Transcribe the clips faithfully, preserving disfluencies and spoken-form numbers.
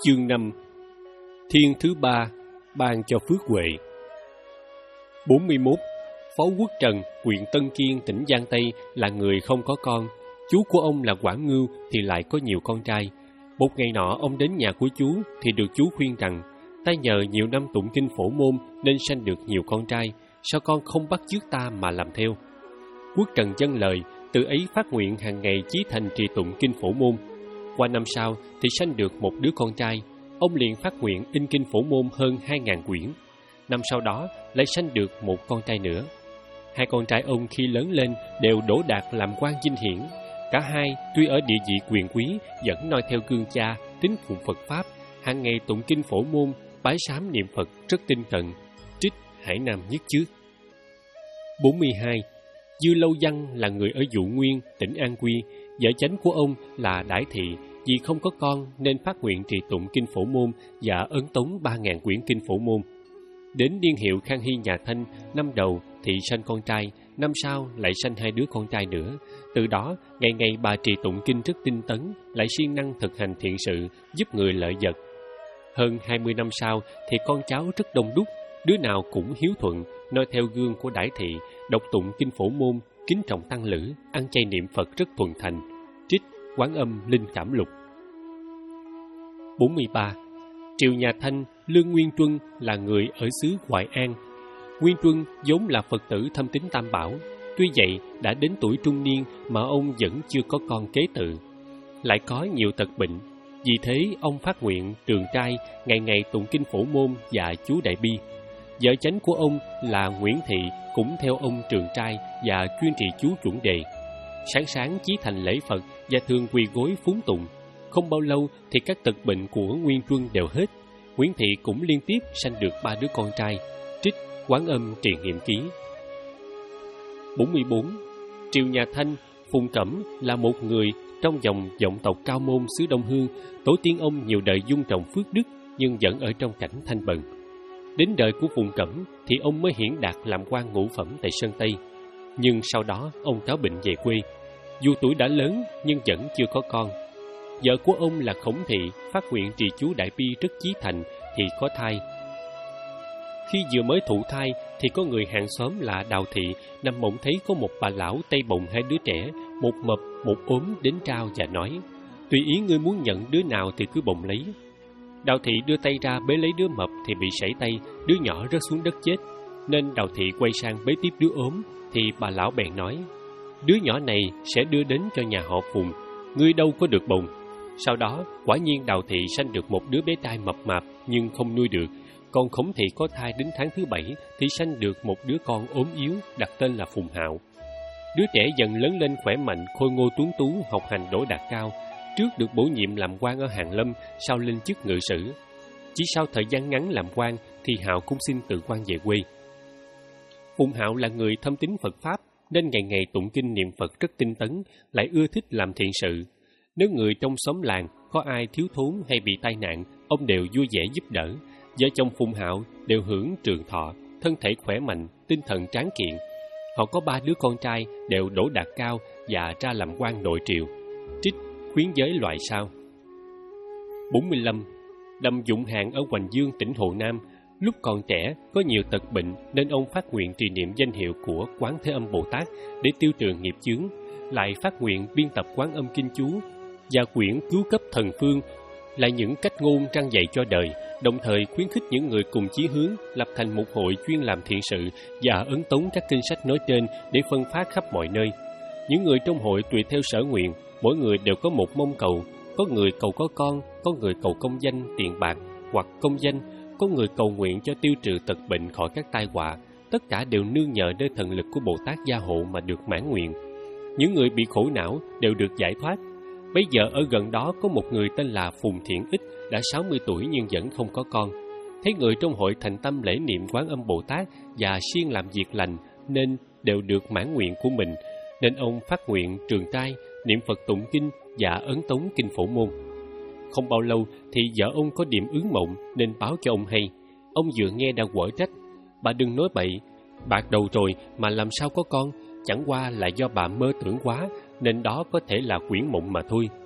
Chương năm. Thiên thứ ba ban cho phước huệ. bốn mươi mốt. Phó Quốc Trần, huyện Tân Kiên, tỉnh Giang Tây là người không có con. Chú của ông là Quản Ngưu thì lại có nhiều con trai. Một ngày nọ ông đến nhà của chú thì được chú khuyên rằng: ta nhờ nhiều năm tụng kinh phổ môn nên sanh được nhiều con trai, sao con không bắt chước ta mà làm theo? Quốc Trần dâng lời, từ ấy phát nguyện hàng ngày chí thành trì tụng kinh phổ môn. Qua năm sau thì sanh được một đứa con trai, ông liền phát nguyện in kinh phổ môn hơn hai ngàn quyển. Năm sau đó lại sanh được một con trai nữa. Hai con trai ông khi lớn lên đều đỗ đạt làm quan vinh hiển. Cả hai tuy ở địa vị quyền quý vẫn noi theo gương cha, tín phụng Phật pháp, hàng ngày tụng kinh phổ môn, bái sám niệm Phật rất tinh cận. Trích Hải Nam nhất trước. bốn mươi hai. Dư Lâu Văn là người ở Dụ Nguyên, tỉnh An Quy. Vợ chánh của ông là Đãi Thị, vì không có con nên phát nguyện trì tụng kinh phổ môn và ấn tống ba ngàn quyển kinh phổ môn. Đến niên hiệu Khang Hy nhà Thanh, năm đầu thì sanh con trai, năm sau lại sanh hai đứa con trai nữa. Từ đó ngày ngày bà trì tụng kinh rất tinh tấn, lại siêng năng thực hành thiện sự, giúp người lợi vật. Hơn hai mươi năm sau thì con cháu rất đông đúc, đứa nào cũng hiếu thuận, noi theo gương của Đãi Thị, đọc tụng kinh phổ môn, kính trọng tăng lữ, ăn chay niệm Phật rất thuần thành. Trích Quán Âm Linh Cảm Lục. bốn mươi ba. Triều nhà Thanh, Lương Nguyên Tuân là người ở xứ Hoài An. Nguyên Tuân vốn là Phật tử thâm tín Tam Bảo, tuy vậy đã đến tuổi trung niên mà ông vẫn chưa có con kế tự, lại có nhiều tật bệnh. Vì thế ông phát nguyện trường trai, ngày ngày tụng kinh phổ môn và chú Đại Bi. Vợ chánh của ông là Nguyễn Thị cũng theo ông trường trai và chuyên trì chú chuẩn đề. Sáng sáng chí thành lễ Phật và thường quỳ gối phúng tụng. Không bao lâu thì các tật bệnh của Nguyên Tuân đều hết. Nguyễn Thị cũng liên tiếp sanh được ba đứa con trai. Trích Quán Âm Trì Nghiệm Ký. bốn mươi bốn. Triều nhà Thanh, Phùng Cẩm là một người trong dòng vọng tộc Cao Môn xứ Đông Hương. Tổ tiên ông nhiều đời dung trồng phước đức nhưng vẫn ở trong cảnh thanh bần. Đến đời của Phùng Cẩm thì ông mới hiển đạt làm quan ngũ phẩm tại Sơn Tây. Nhưng sau đó ông cáo bệnh về quê. Dù tuổi đã lớn nhưng vẫn chưa có con. Vợ của ông là Khổng Thị phát nguyện trì chú Đại Bi rất chí thành thì có thai. Khi vừa mới thụ thai thì có người hàng xóm là Đào Thị nằm mộng thấy có một bà lão tay bồng hai đứa trẻ, một mập một ốm đến trao và nói: tùy ý ngươi muốn nhận đứa nào thì cứ bồng lấy. Đào Thị đưa tay ra bế lấy đứa mập thì bị sảy tay, đứa nhỏ rớt xuống đất chết. Nên Đào Thị quay sang bế tiếp đứa ốm thì bà lão bèn nói: đứa nhỏ này sẽ đưa đến cho nhà họ Phùng, ngươi đâu có được bồng. Sau đó quả nhiên Đào Thị sanh được một đứa bé trai mập mạp nhưng không nuôi được. Còn Khổng Thị có thai đến tháng thứ bảy thì sanh được một đứa con ốm yếu, đặt tên là Phùng Hạo. Đứa trẻ dần lớn lên khỏe mạnh, khôi ngô tuấn tú, học hành đỗ đạt cao. Trước được bổ nhiệm làm quan ở Hàn Lâm, sau lên chức ngự sử. Chỉ sau thời gian ngắn làm quan thì Hạo cũng xin tự quan về quê. Phùng Hạo là người thâm tín Phật pháp nên ngày ngày tụng kinh niệm Phật rất tinh tấn, lại ưa thích làm thiện sự. Nếu người trong xóm làng có ai thiếu thốn hay bị tai nạn, ông đều vui vẻ giúp đỡ. Vợ chồng Phùng Hạo đều hưởng trường thọ, thân thể khỏe mạnh, tinh thần tráng kiện. Họ có ba đứa con trai đều đỗ đạt cao và ra làm quan nội triều. Trích Khuyến giới loại sau. bốn mươi lăm. Lâm Dụng Hạng ở Hoành Dương, tỉnh Hồ Nam, lúc còn trẻ có nhiều tật bệnh nên ông phát nguyện trì niệm danh hiệu của Quán Thế Âm Bồ Tát để tiêu trừ nghiệp chướng, lại phát nguyện biên tập Quán Âm Kinh Chú và quyển Cứu Cấp Thần Phương là những cách ngôn răn dạy cho đời, đồng thời khuyến khích những người cùng chí hướng lập thành một hội chuyên làm thiện sự và ấn tống các kinh sách nói trên để phân phát khắp mọi nơi. Những người trong hội tùy theo sở nguyện, mỗi người đều có một mong cầu. Có người cầu có con, có người cầu công danh, tiền bạc hoặc công danh, có người cầu nguyện cho tiêu trừ tật bệnh khỏi các tai họa. Tất cả đều nương nhờ nơi thần lực của Bồ Tát gia hộ mà được mãn nguyện. Những người bị khổ não đều được giải thoát. Bây giờ ở gần đó có một người tên là Phùng Thiện Ích, đã sáu mươi tuổi nhưng vẫn không có con. Thấy người trong hội thành tâm lễ niệm Quán Âm Bồ Tát và siêng làm việc lành nên đều được mãn nguyện của mình, nên ông phát nguyện trường trai, niệm Phật tụng kinh và ấn tống kinh phổ môn. Không bao lâu thì vợ ông có điểm ướng mộng nên báo cho ông hay. Ông vừa nghe đã quở trách: bà đừng nói bậy, bạc đầu rồi mà làm sao có con, chẳng qua là do bà mơ tưởng quá nên đó có thể là quyển mộng mà thôi.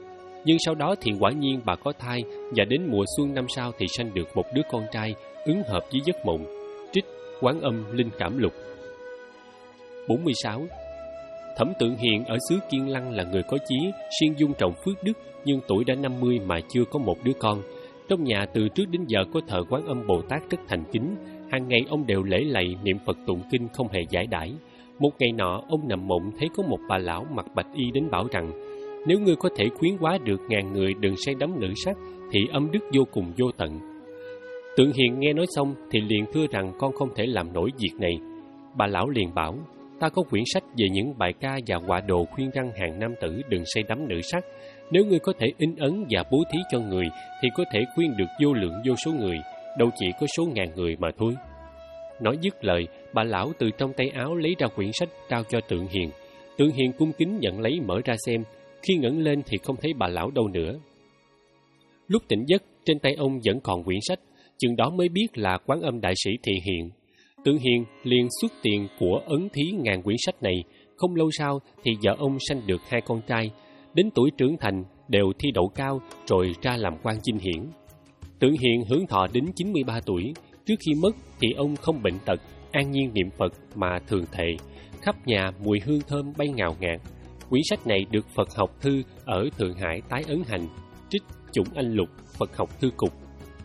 Nhưng sau đó thì quả nhiên bà có thai, và đến mùa xuân năm sau thì sanh được một đứa con trai, ứng hợp với giấc mộng. Trích Quán Âm Linh Cảm Lục. bốn mươi sáu. Thẩm Tượng Hiền ở xứ Kiên Lăng là người có chí, siêng dung trồng phước đức, nhưng tuổi đã năm mươi mà chưa có một đứa con. Trong nhà từ trước đến giờ có thờ Quán Âm Bồ Tát rất thành kính, hàng ngày ông đều lễ lạy niệm Phật tụng kinh không hề giải đãi. Một ngày nọ, ông nằm mộng thấy có một bà lão mặc bạch y đến bảo rằng: nếu ngươi có thể khuyến hóa được ngàn người đừng say đắm nữ sắc, thì âm đức vô cùng vô tận. Tượng Hiền nghe nói xong thì liền thưa rằng con không thể làm nổi việc này. Bà lão liền bảo: ta có quyển sách về những bài ca và họa đồ khuyên răn hàng nam tử đừng say đắm nữ sắc. Nếu ngươi có thể in ấn và bố thí cho người, thì có thể khuyên được vô lượng vô số người, đâu chỉ có số ngàn người mà thôi. Nói dứt lời, bà lão từ trong tay áo lấy ra quyển sách trao cho Tượng Hiền. Tượng Hiền cung kính nhận lấy mở ra xem. Khi ngẩng lên thì không thấy bà lão đâu nữa. Lúc tỉnh giấc, trên tay ông vẫn còn quyển sách, chừng đó mới biết là Quán Âm Đại Sĩ thị hiện. Tượng Hiền liền xuất tiền của ấn thí ngàn quyển sách này. Không lâu sau thì vợ ông sanh được hai con trai, đến tuổi trưởng thành đều thi đậu cao rồi ra làm quan dinh hiển. Tượng Hiền hưởng thọ đến chín mươi ba tuổi. Trước khi mất thì ông không bệnh tật, an nhiên niệm Phật mà thường thệ, khắp nhà mùi hương thơm bay ngào ngạt. Quyển sách này được Phật học thư ở Thượng Hải tái ấn hành. Trích Chủng Anh Lục, Phật học thư cục.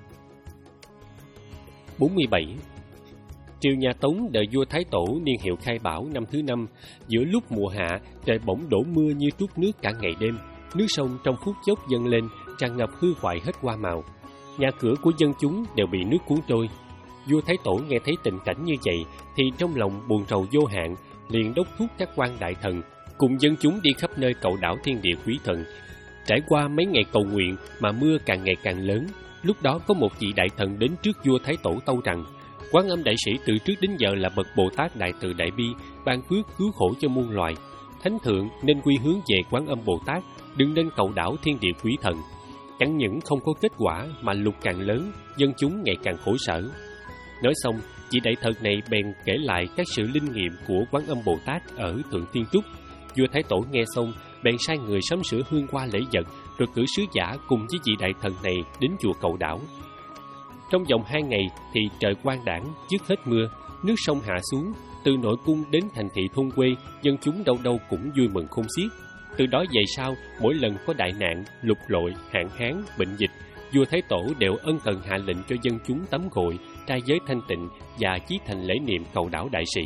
bốn mươi bảy. Triều nhà Tống đời vua Thái Tổ niên hiệu Khai Bảo năm thứ năm, giữa lúc mùa hạ, trời bỗng đổ mưa như trút nước cả ngày đêm. Nước sông trong phút chốc dâng lên, tràn ngập hư hoại hết hoa màu. Nhà cửa của dân chúng đều bị nước cuốn trôi. Vua Thái Tổ nghe thấy tình cảnh như vậy thì trong lòng buồn rầu vô hạn, liền đốc thúc các quan đại thần cùng dân chúng đi khắp nơi cầu đảo thiên địa quý thần. Trải qua mấy ngày cầu nguyện mà mưa càng ngày càng lớn. Lúc đó có một vị đại thần đến trước vua Thái Tổ tâu rằng: Quán Âm Đại Sĩ từ trước đến giờ là bậc Bồ Tát đại từ đại bi, ban phước cứu khổ cho muôn loài. Thánh thượng nên quy hướng về Quán Âm Bồ Tát, đừng nên cầu đảo thiên địa quý thần. Chẳng những không có kết quả mà lục càng lớn, dân chúng ngày càng khổ sở. Nói xong, vị đại thần này bèn kể lại các sự linh nghiệm của Quán Âm Bồ Tát ở Thượng Thiên Trúc. Vua Thái Tổ nghe xong, bèn sai người sắm sửa hương hoa lễ vật, rồi cử sứ giả cùng với vị đại thần này đến chùa cầu đảo. Trong vòng hai ngày thì trời quang đãng, dứt hết mưa, nước sông hạ xuống, từ nội cung đến thành thị thôn quê, dân chúng đâu đâu cũng vui mừng khôn xiết. Từ đó về sau, mỗi lần có đại nạn, lụt lội, hạn hán, bệnh dịch, vua Thái Tổ đều ân cần hạ lệnh cho dân chúng tắm gội, trai giới thanh tịnh và chí thành lễ niệm cầu đảo đại sĩ.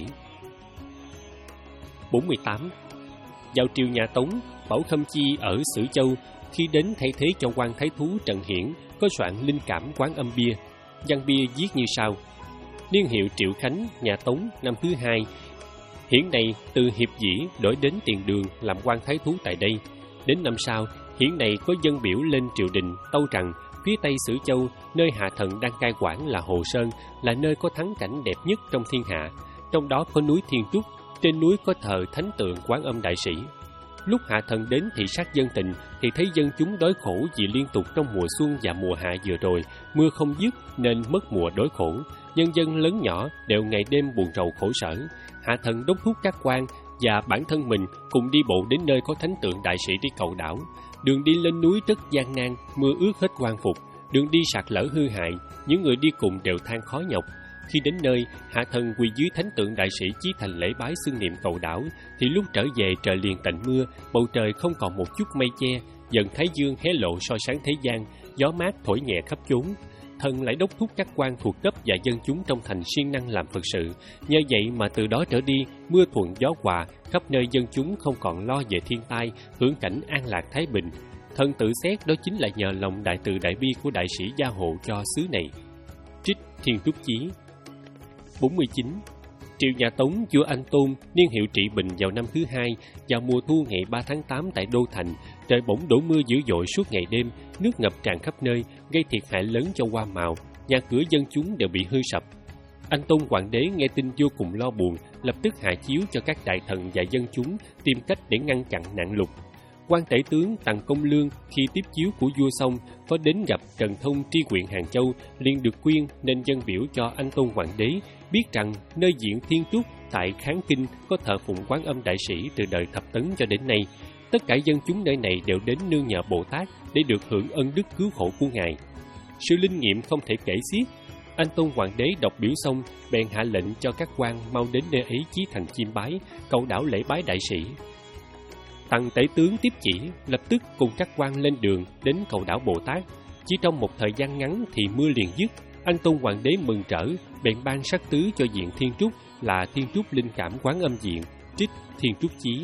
bốn mươi tám. Vào triều nhà Tống, Bảo Khâm Chi ở Sử Châu, khi đến thay thế cho quan thái thú Trần Hiển, có soạn Linh Cảm Quán Âm bia. Văn bia viết như sau: niên hiệu Triệu Khánh, nhà Tống, năm thứ hai. Hiển này từ Hiệp Dĩ đổi đến Tiền Đường làm quan thái thú tại đây. Đến năm sau, Hiển này có dân biểu lên triều đình tâu rằng phía tây Sử Châu, nơi hạ thần đang cai quản là Hồ Sơn, là nơi có thắng cảnh đẹp nhất trong thiên hạ. Trong đó có núi Thiên Trúc, trên núi có thờ thánh tượng Quán Âm Đại Sĩ. Lúc hạ thần đến thị sát dân tình thì thấy dân chúng đói khổ vì liên tục trong mùa xuân và mùa hạ vừa rồi mưa không dứt nên mất mùa đói khổ, nhân dân lớn nhỏ đều ngày đêm buồn rầu khổ sở. Hạ thần đốc thúc các quan và bản thân mình cùng đi bộ đến nơi có thánh tượng đại sĩ đi cầu đảo. Đường đi lên núi rất gian nan, mưa ướt hết quan phục, đường đi sạt lở hư hại, những người đi cùng đều than khó nhọc. Khi đến nơi, hạ thần quỳ dưới thánh tượng đại sĩ chí thành lễ bái xưng niệm cầu đảo, thì lúc trở về trời liền tạnh mưa, bầu trời không còn một chút mây che, dần thái dương hé lộ soi sáng thế gian, gió mát thổi nhẹ khắp chốn. Thần lại đốc thúc các quan thuộc cấp và dân chúng trong thành siêng năng làm Phật sự. Nhờ vậy mà từ đó trở đi, mưa thuận gió hòa, khắp nơi dân chúng không còn lo về thiên tai, hưởng cảnh an lạc thái bình. Thần tự xét đó chính là nhờ lòng đại từ đại bi của đại sĩ gia hộ cho xứ này. Trích Thiên Trúc Chí. bốn mươi chín. Triều nhà Tống, vua Anh Tôn, niên hiệu Trị Bình vào năm thứ hai, vào mùa thu ngày ba tháng tám tại Đô Thành, trời bỗng đổ mưa dữ dội suốt ngày đêm, nước ngập tràn khắp nơi, gây thiệt hại lớn cho hoa màu, nhà cửa dân chúng đều bị hư sập. Anh Tôn Hoàng đế nghe tin vô cùng lo buồn, lập tức hạ chiếu cho các đại thần và dân chúng tìm cách để ngăn chặn nạn lụt. Quan tể tướng Tằng Công Lương khi tiếp chiếu của vua xong có đến gặp Trần Thông tri huyện Hàng Châu, liền được khuyên nên dân biểu cho Anh Tôn Hoàng đế biết rằng nơi diện Thiên Trúc tại Kháng Kinh có thờ phụng Quán Âm Đại Sĩ từ đời Thập Tấn cho đến nay. tất cả dân chúng nơi này đều đến nương nhờ Bồ Tát để được hưởng ân đức cứu khổ của Ngài. Sự linh nghiệm không thể kể xiết. Anh Tôn Hoàng đế đọc biểu xong, bèn hạ lệnh cho các quan mau đến nơi ấy chí thành chiêm bái, cầu đảo lễ bái đại sĩ. Tăng tể tướng tiếp chỉ, lập tức cùng các quan lên đường đến cầu đảo Bồ Tát. Chỉ trong một thời gian ngắn thì mưa liền dứt. Anh Tôn Hoàng đế mừng rỡ, bèn ban sắc tứ cho diện Thiên Trúc là Thiên Trúc Linh Cảm Quán Âm Diện, trích Thiên Trúc Chí.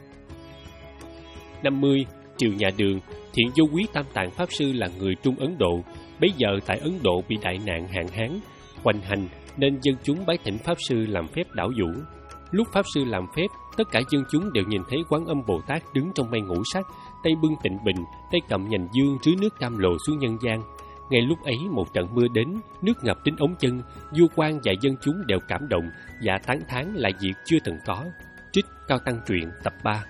năm mươi. Triều nhà Đường. Thiện Vô Quý Tam Tạng Pháp Sư là người Trung Ấn Độ. Bấy giờ tại Ấn Độ bị đại nạn hạn hán, hoành hành, nên dân chúng bái thỉnh Pháp Sư làm phép đảo vũ. Lúc Pháp Sư làm phép, tất cả dân chúng đều nhìn thấy Quán Âm Bồ Tát đứng trong mây ngũ sắc, tay bưng tịnh bình, tay cầm nhành dương rưới nước cam lồ xuống nhân gian. Ngay lúc ấy một trận mưa đến, nước ngập đến ống chân, vua quan và dân chúng đều cảm động và tán thán là việc chưa từng có. Trích Cao Tăng Truyện tập ba.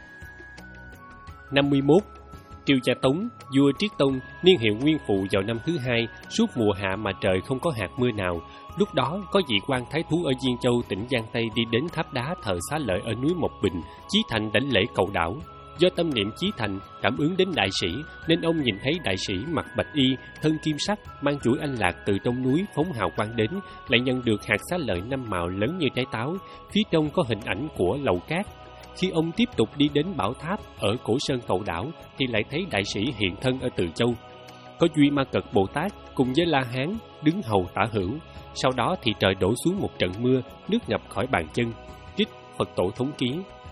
năm mươi mốt. Triều nhà Tống, vua Triết Tông, niên hiệu Nguyên Phụ vào năm thứ hai, suốt mùa hạ mà trời không có hạt mưa nào. Lúc đó, có vị quan thái thú ở Diên Châu, tỉnh Giang Tây đi đến tháp đá thờ Xá Lợi ở núi Mộc Bình, chí thành đảnh lễ cầu đảo. Do tâm niệm chí thành, cảm ứng đến đại sĩ, nên ông nhìn thấy đại sĩ mặc bạch y, thân kim sắc, mang chuỗi anh lạc từ trong núi phóng hào quang đến, lại nhận được hạt xá lợi năm màu lớn như trái táo, phía trong có hình ảnh của lầu cát. Khi ông tiếp tục đi đến bảo tháp ở cổ sơn cầu đảo, thì lại thấy đại sĩ hiện thân ở Từ Châu. Có Duy Ma Cật Bồ Tát cùng với La Hán đứng hầu tả hữu. Sau đó thì trời đổ xuống một trận mưa, nước ngập khỏi bàn chân. Trích Phật Tổ Thống Ký.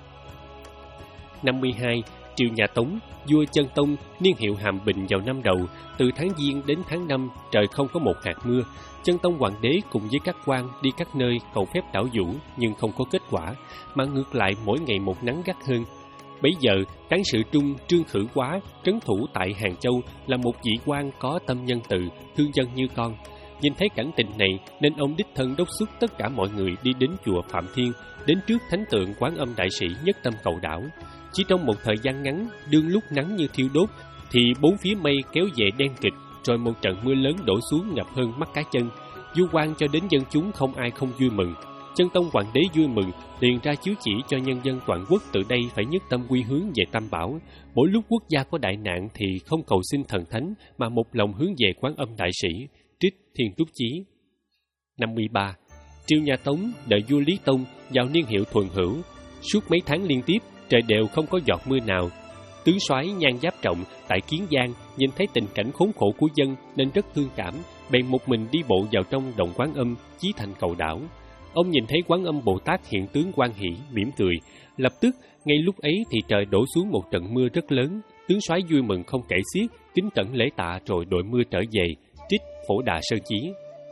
năm mươi hai. Triều nhà Tống, vua Chân Tông, niên hiệu Hàm Bình vào năm đầu, từ tháng Giêng đến tháng năm, trời không có một hạt mưa. Chân Tông Hoàng đế cùng với các quan đi các nơi cầu phép đảo vũ, nhưng không có kết quả, mà ngược lại mỗi ngày một nắng gắt hơn. Bấy giờ, cán sự Trung Trương Khử Quá trấn thủ tại Hàng Châu là một vị quan có tâm nhân từ, thương dân như con. Nhìn thấy cảnh tình này nên ông đích thân đốc xuất tất cả mọi người đi đến chùa Phạm Thiên, đến trước thánh tượng Quán Âm đại sĩ nhất tâm cầu đảo. Chỉ trong một thời gian ngắn, đương lúc nắng như thiêu đốt, thì bốn phía mây kéo về đen kịt, rồi một trận mưa lớn đổ xuống ngập hơn mắt cá chân. Vua quan cho đến dân chúng không ai không vui mừng. Chân Tông Hoàng đế vui mừng, liền ra chiếu chỉ cho nhân dân toàn quốc từ đây phải nhất tâm quy hướng về Tam Bảo. Mỗi lúc quốc gia có đại nạn thì không cầu xin thần thánh, mà một lòng hướng về Quán Âm đại sĩ. Trích Thiên Trúc Chí. năm mươi ba. Triều nhà Tống, đợi vua Lý Tông vào niên hiệu Thuần Hữu. Suốt mấy tháng liên tiếp, trời đều không có giọt mưa nào. Tướng soái Nhan Giáp Trọng tại Kiến Giang nhìn thấy tình cảnh khốn khổ của dân nên rất thương cảm, bèn một mình đi bộ vào trong động Quán Âm, chí thành cầu đảo. Ông nhìn thấy Quán Âm Bồ Tát hiện tướng quan hỷ, mỉm cười. Lập tức, ngay lúc ấy thì trời đổ xuống một trận mưa rất lớn. Tướng soái vui mừng không kể xiết, kính cẩn lễ tạ rồi đội mưa trở về. Trích Phổ Đà Sơ Chí.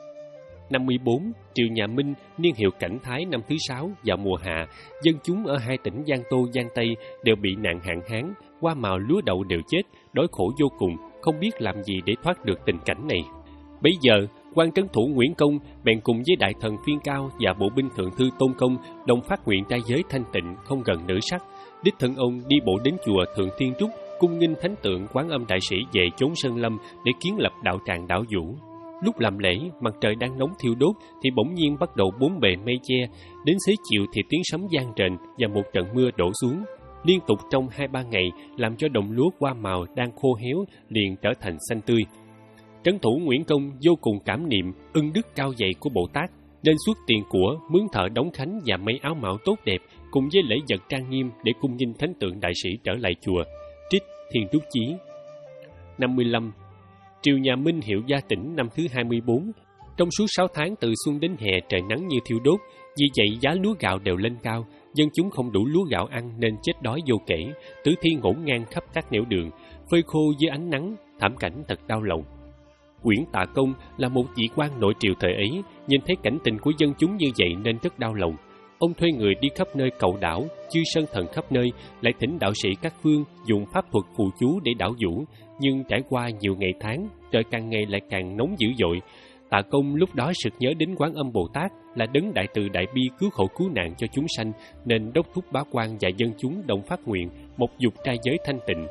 năm mươi bốn. Triều nhà Minh, niên hiệu Cảnh Thái năm thứ sáu, vào mùa hạ, dân chúng ở hai tỉnh Giang Tô, Giang Tây đều bị nạn hạn hán, hoa màu lúa đậu đều chết, đói khổ vô cùng, không biết làm gì để thoát được tình cảnh này. Bấy giờ, quan trấn thủ Nguyễn Công bèn cùng với đại thần Phiên Cao và bộ binh thượng thư Tôn Công đồng phát nguyện trai giới thanh tịnh, không gần nữ sắc. Đích thân ông đi bộ đến chùa Thượng Thiên Trúc, cung nghinh thánh tượng Quán Âm đại sĩ về chốn Sơn Lâm để kiến lập đạo tràng đảo vũ. Lúc làm lễ, mặt trời đang nóng thiêu đốt thì bỗng nhiên bắt đầu bốn bề mây che, đến xế chiều thì tiếng sấm vang rền và một trận mưa đổ xuống. Liên tục trong hai ba ngày làm cho đồng lúa hoa màu đang khô héo liền trở thành xanh tươi. Trấn thủ Nguyễn Công vô cùng cảm niệm ân đức cao dày của Bồ Tát, nên xuất tiền của, mướn thợ đóng khánh và mấy áo mão tốt đẹp cùng với lễ vật trang nghiêm để cung nghinh thánh tượng đại sĩ trở lại chùa. Trích Thiên Trúc Chí. năm mươi lăm. Triều nhà Minh hiệu Gia Tỉnh năm thứ hai mươi bốn. Trong suốt sáu tháng từ xuân đến hè trời nắng như thiêu đốt, vì vậy giá lúa gạo đều lên cao, dân chúng không đủ lúa gạo ăn nên chết đói vô kể, tử thi ngổn ngang khắp các nẻo đường, phơi khô dưới ánh nắng, thảm cảnh thật đau lòng. Quyển Tạ Công là một vị quan nội triều thời ấy, nhìn thấy cảnh tình của dân chúng như vậy nên rất đau lòng. Ông thuê người đi khắp nơi cầu đảo, chư sơn thần khắp nơi, lại thỉnh đạo sĩ các phương dùng pháp thuật phù chú để đảo vũ. Nhưng trải qua nhiều ngày tháng, trời càng ngày lại càng nóng dữ dội. Tạ Công lúc đó sực nhớ đến Quán Âm Bồ Tát là đấng đại từ đại bi cứu khổ cứu nạn cho chúng sanh, nên đốc thúc bá quan và dân chúng đồng phát nguyện một dục trai giới thanh tịnh.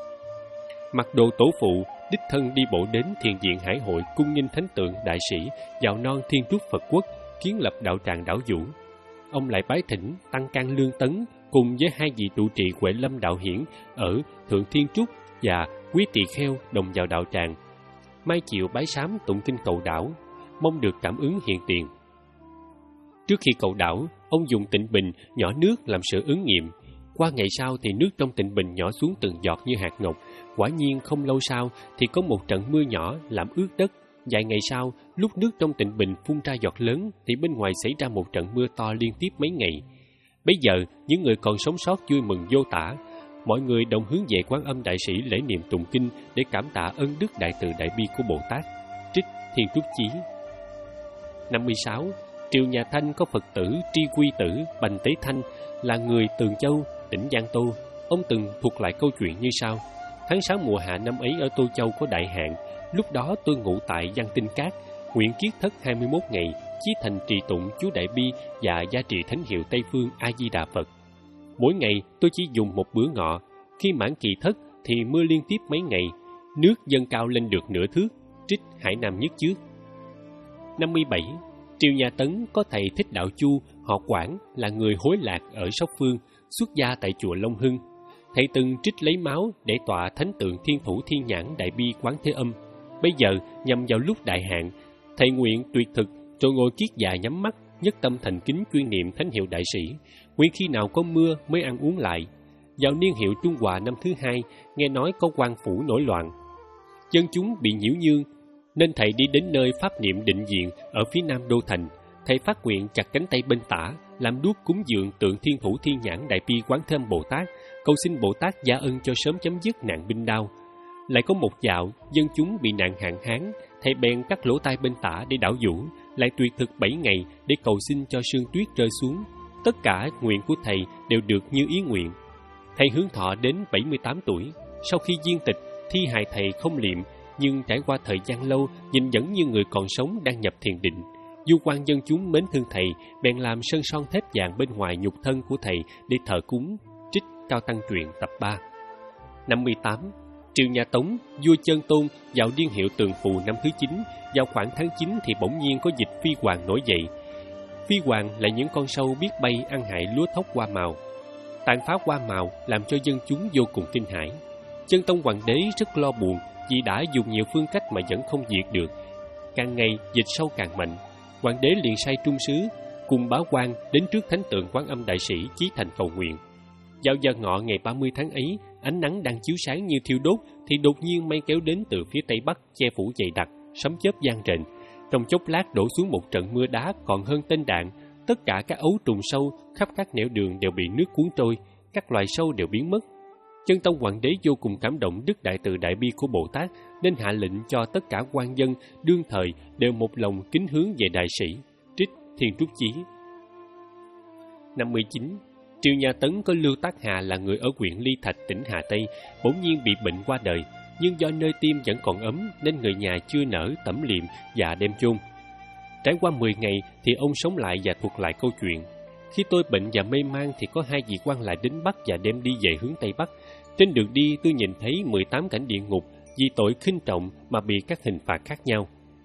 Mặc đồ tổ phụ, đích thân đi bộ đến thiền viện Hải Hội cung nghinh thánh tượng đại sĩ vào non Thiên Trúc Phật Quốc, kiến lập đạo tràng đảo vũ. Ông lại bái thỉnh tăng can Lương Tấn cùng với hai vị trụ trì Huệ Lâm Đạo Hiển ở Thượng Thiên Trúc và Quý Tỳ Kheo đồng vào đạo tràng, mai chiều bái sám tụng kinh cầu đảo, mong được cảm ứng hiện tiền. Trước khi cầu đảo, ông dùng tịnh bình nhỏ nước làm sự ứng nghiệm. Qua ngày sau thì nước trong tịnh bình nhỏ xuống từng giọt như hạt ngọc. Quả nhiên không lâu sau thì có một trận mưa nhỏ làm ướt đất. Vài ngày sau, lúc nước trong tịnh bình phun ra giọt lớn thì bên ngoài xảy ra một trận mưa to liên tiếp mấy ngày. Bấy giờ, những người còn sống sót vui mừng vô tả. Mọi người đồng hướng về Quán Âm Đại Sĩ lễ niệm tụng kinh để cảm tạ ân đức đại từ đại bi của Bồ Tát. Trích Thiên Trúc Chí. năm mươi sáu. Triều nhà Thanh có Phật tử Tri Quy Tử Bành Tế Thanh là người Tường Châu, tỉnh Giang Tô. Ông từng thuật lại câu chuyện như sau: tháng sáu mùa hạ năm ấy ở Tô Châu có đại hạn. Lúc đó tôi ngủ tại Văn Tinh Cát, nguyện kiết thất hai mươi mốt ngày, chí thành trì tụng chú Đại Bi và gia trì thánh hiệu Tây Phương A Di Đà Phật. Mỗi ngày tôi chỉ dùng một bữa ngọ. Khi mãn kỳ thất thì mưa liên tiếp mấy ngày, nước dâng cao lên được nửa thước. Trích Hải Nam Nhất Trước. năm mươi bảy. Triều nhà Tấn có thầy Thích Đạo Chu, họ Quảng, là người Hối Lạc ở Sóc Phương, xuất gia tại chùa Long Hưng. Thầy từng trích lấy máu để tọa thánh tượng Thiên Thủ Thiên Nhãn Đại Bi Quán Thế Âm. Bây giờ nhằm vào lúc đại hạn, thầy nguyện tuyệt thực rồi ngồi kiết già nhắm mắt, nhất tâm thành kính chuyên niệm thánh hiệu đại sĩ, nguyện khi nào có mưa mới ăn uống lại. Vào niên hiệu Trung Hòa năm thứ hai, nghe nói có quan phủ nổi loạn, dân chúng bị nhiễu nhương, nên thầy đi đến nơi pháp niệm Định Diện ở phía nam đô thành. Thầy phát nguyện chặt cánh tay bên tả, làm đuốc cúng dường tượng Thiên Thủ Thiên Nhãn Đại Bi Quán Thế Âm Bồ Tát, cầu xin Bồ Tát gia ân cho sớm chấm dứt nạn binh đao. Lại có một dạo, dân chúng bị nạn hạn hán, thầy bèn cắt lỗ tai bên tả để đảo vũ, lại tuyệt thực bảy ngày để cầu xin cho sương tuyết rơi xuống. Tất cả nguyện của thầy đều được như ý nguyện. Thầy hướng thọ đến bảy mươi tám tuổi. Sau khi viên tịch, thi hài thầy không liệm, nhưng trải qua thời gian lâu, nhìn vẫn như người còn sống đang nhập thiền định. Du quan dân chúng mến thương thầy, bèn làm sơn son thép vàng bên ngoài nhục thân của thầy để thờ cúng. Trích Cao Tăng Truyện tập ba. năm mươi tám. Triều nhà Tống, vua Chân Tôn vào niên hiệu Tường Phù năm thứ chín, vào khoảng tháng chín thì bỗng nhiên có dịch phi hoàng nổi dậy. Phi hoàng là những con sâu biết bay ăn hại lúa thóc hoa màu, tàn phá hoa màu làm cho dân chúng vô cùng kinh hãi. Chân Tông Hoàng đế rất lo buồn vì đã dùng nhiều phương cách mà vẫn không diệt được. Càng ngày dịch sâu càng mạnh. Hoàng đế liền sai trung sứ cùng bá quan đến trước thánh tượng Quán Âm Đại Sĩ chí thành cầu nguyện. Vào giờ ngọ ngày ba mươi tháng ấy, ánh nắng đang chiếu sáng như thiêu đốt thì đột nhiên mây kéo đến từ phía tây bắc che phủ dày đặc, sấm chớp vang rền. Trong chốc lát đổ xuống một trận mưa đá còn hơn tên đạn. Tất cả các ấu trùng sâu khắp các nẻo đường đều bị nước cuốn trôi, các loài sâu đều biến mất. Chân Tông Hoàng đế vô cùng cảm động đức đại từ đại bi của Bồ Tát, nên hạ lệnh cho tất cả quan dân đương thời đều một lòng kính hướng về đại sĩ. Trích Thiên Trúc Chí. năm mươi chín. Triều nhà Tấn có Lưu Tác Hà là người ở huyện Ly Thạch, tỉnh Hà Tây, bỗng nhiên bị bệnh qua đời, nhưng do nơi tim vẫn còn ấm nên người nhà chưa nỡ tẩm liệm và đem chôn. Trải qua mười ngày thì ông sống lại và thuật lại câu chuyện. Khi tôi bệnh và mê man thì có hai vị quan lại đến Bắc và đem đi về hướng Tây Bắc. Trên đường đi tôi nhìn thấy mười tám cảnh địa ngục vì tội khinh trọng mà bị các hình phạt khác nhau.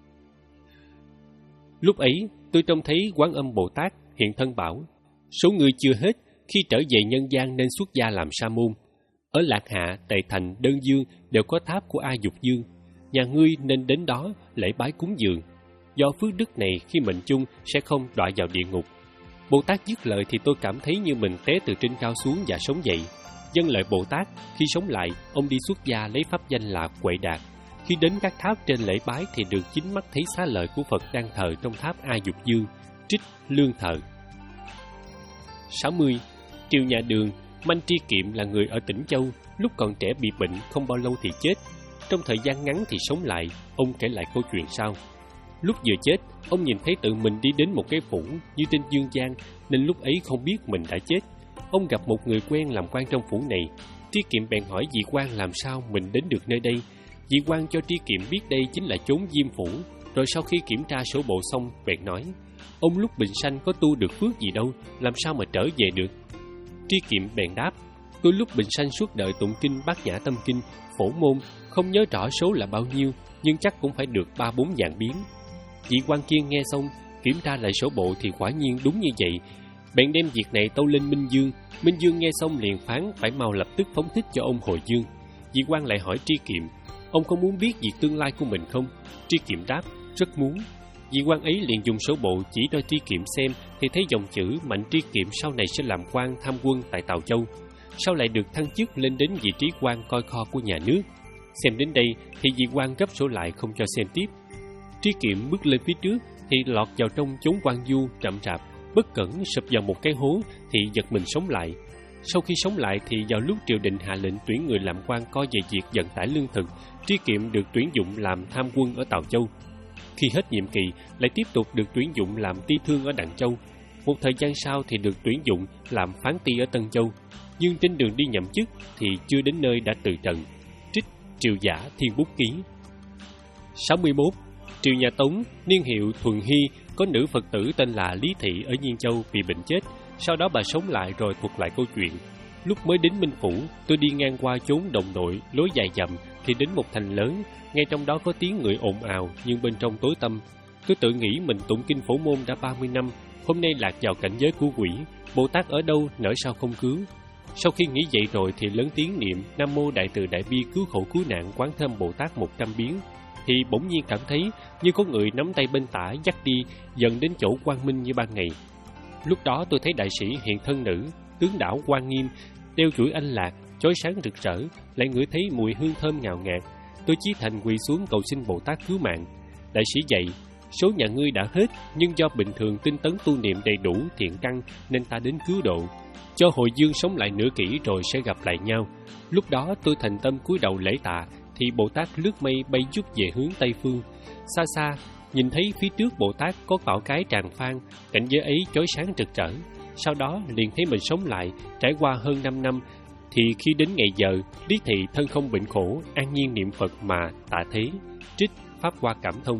Lúc ấy tôi trông thấy Quán Âm Bồ Tát hiện thân bảo: số người chưa hết, khi trở về nhân gian nên xuất gia làm sa môn. Ở Lạc Hạ, Tề Thành, Đơn Dương đều có tháp của A Dục Dương. Nhà ngươi nên đến đó lễ bái cúng dường. Do phước đức này khi mệnh chung sẽ không đọa vào địa ngục. Bồ Tát dứt lời thì tôi cảm thấy như mình té từ trên cao xuống và sống dậy. Vâng lời Bồ Tát, khi sống lại, ông đi xuất gia lấy pháp danh là Huệ Đạt. Khi đến các tháp trên lễ bái thì được chính mắt thấy xá lợi của Phật đang thờ trong tháp A Dục Dương. Trích Lương Thờ. sáu mươi. Triều nhà Đường, Manh Tri Kiệm là người ở tỉnh Châu, lúc còn trẻ bị bệnh không bao lâu thì chết. Trong thời gian ngắn thì sống lại. Ông kể lại câu chuyện sau. Lúc vừa chết, ông nhìn thấy tự mình đi đến một cái phủ như trên dương gian, nên lúc ấy không biết mình đã chết. Ông gặp một người quen làm quan trong phủ này. Tri Kiệm bèn hỏi vị quan làm sao mình đến được nơi đây. Vị quan cho Tri Kiệm biết đây chính là chốn Diêm Phủ. Rồi sau khi kiểm tra sổ bộ xong, bèn nói: ông lúc bình sanh có tu được phước gì đâu, làm sao mà trở về được. Tri Kiệm bèn đáp: tôi lúc bình sanh suốt đời tụng kinh Bát Nhã Tâm Kinh, Phổ Môn, không nhớ rõ số là bao nhiêu, nhưng chắc cũng phải được ba bốn vạn biến. Vị quan kia nghe xong, kiểm tra lại sổ bộ thì quả nhiên đúng như vậy. Bèn đem việc này tâu lên Minh Dương. Minh Dương nghe xong liền phán phải mau lập tức phóng thích cho ông Hồi Dương. Dị Quan lại hỏi Tri Kiệm: ông có muốn biết việc tương lai của mình không? Tri Kiệm đáp: rất muốn. Dị Quan ấy liền dùng sổ bộ chỉ cho Tri Kiệm xem, thì thấy dòng chữ Mạnh Tri Kiệm sau này sẽ làm quan tham quân tại Tào Châu, sau lại được thăng chức lên đến vị trí quan coi kho của nhà nước. Xem đến đây thì Dị Quan gấp sổ lại không cho xem tiếp. Tri Kiệm bước lên phía trước thì lọt vào trong chốn quan du rậm rạp, bất cẩn sụp vào một cái hố thì giật mình sống lại. Sau khi sống lại thì vào lúc triều đình hạ lệnh tuyển người làm quan coi về việc vận tải lương thực, Tri Kiệm được tuyển dụng làm tham quân ở Tào Châu. Khi hết nhiệm kỳ lại tiếp tục được tuyển dụng làm ti thương ở Đặng Châu. Một thời gian sau thì được tuyển dụng làm phán ti ở Tân Châu. Nhưng trên đường đi nhậm chức thì chưa đến nơi đã từ trần. Trích Triều Giả Thiên Bút Ký. sáu mươi mốt. Triều nhà Tống, niên hiệu Thuần Hy, có nữ Phật tử tên là Lý Thị ở Nhiên Châu bị bệnh chết. Sau đó bà sống lại rồi thuật lại câu chuyện. Lúc mới đến Minh Phủ, tôi đi ngang qua chốn đồng đội, lối dài dặm thì đến một thành lớn. Ngay trong đó có tiếng người ồn ào nhưng bên trong tối tăm. Tôi tự nghĩ mình tụng kinh Phổ Môn đã ba mươi năm, hôm nay lạc vào cảnh giới của quỷ. Bồ Tát ở đâu, nỡ sao không cứu? Sau khi nghĩ vậy rồi thì lớn tiếng niệm Nam Mô Đại Từ Đại Bi Cứu Khổ Cứu Nạn Quán Thâm Bồ Tát một trăm biến. Thì bỗng nhiên cảm thấy như có người nắm tay bên tả dắt đi dần đến chỗ quang minh như ban ngày. Lúc đó tôi thấy đại sĩ hiện thân nữ, tướng đảo quan nghiêm, đeo chuỗi anh lạc, chói sáng rực rỡ, lại ngửi thấy mùi hương thơm ngào ngạt. Tôi chí thành quỳ xuống cầu xin Bồ Tát cứu mạng. Đại sĩ dạy: số nhà ngươi đã hết, nhưng do bình thường tinh tấn tu niệm đầy đủ thiện căn nên ta đến cứu độ. Cho Hồi Dương sống lại nửa kỷ rồi sẽ gặp lại nhau. Lúc đó tôi thành tâm cúi đầu lễ tạ, thì Bồ Tát lướt mây bay vút về hướng Tây Phương. Xa xa, nhìn thấy phía trước Bồ Tát có cỏ cái tràng phan, cảnh giới ấy chói sáng rực rỡ. Sau đó liền thấy mình sống lại, trải qua hơn năm năm, thì khi đến ngày giờ, Lý Thị thân không bệnh khổ, an nhiên niệm Phật mà tạ thế. Trích Pháp Hoa Cảm Thông.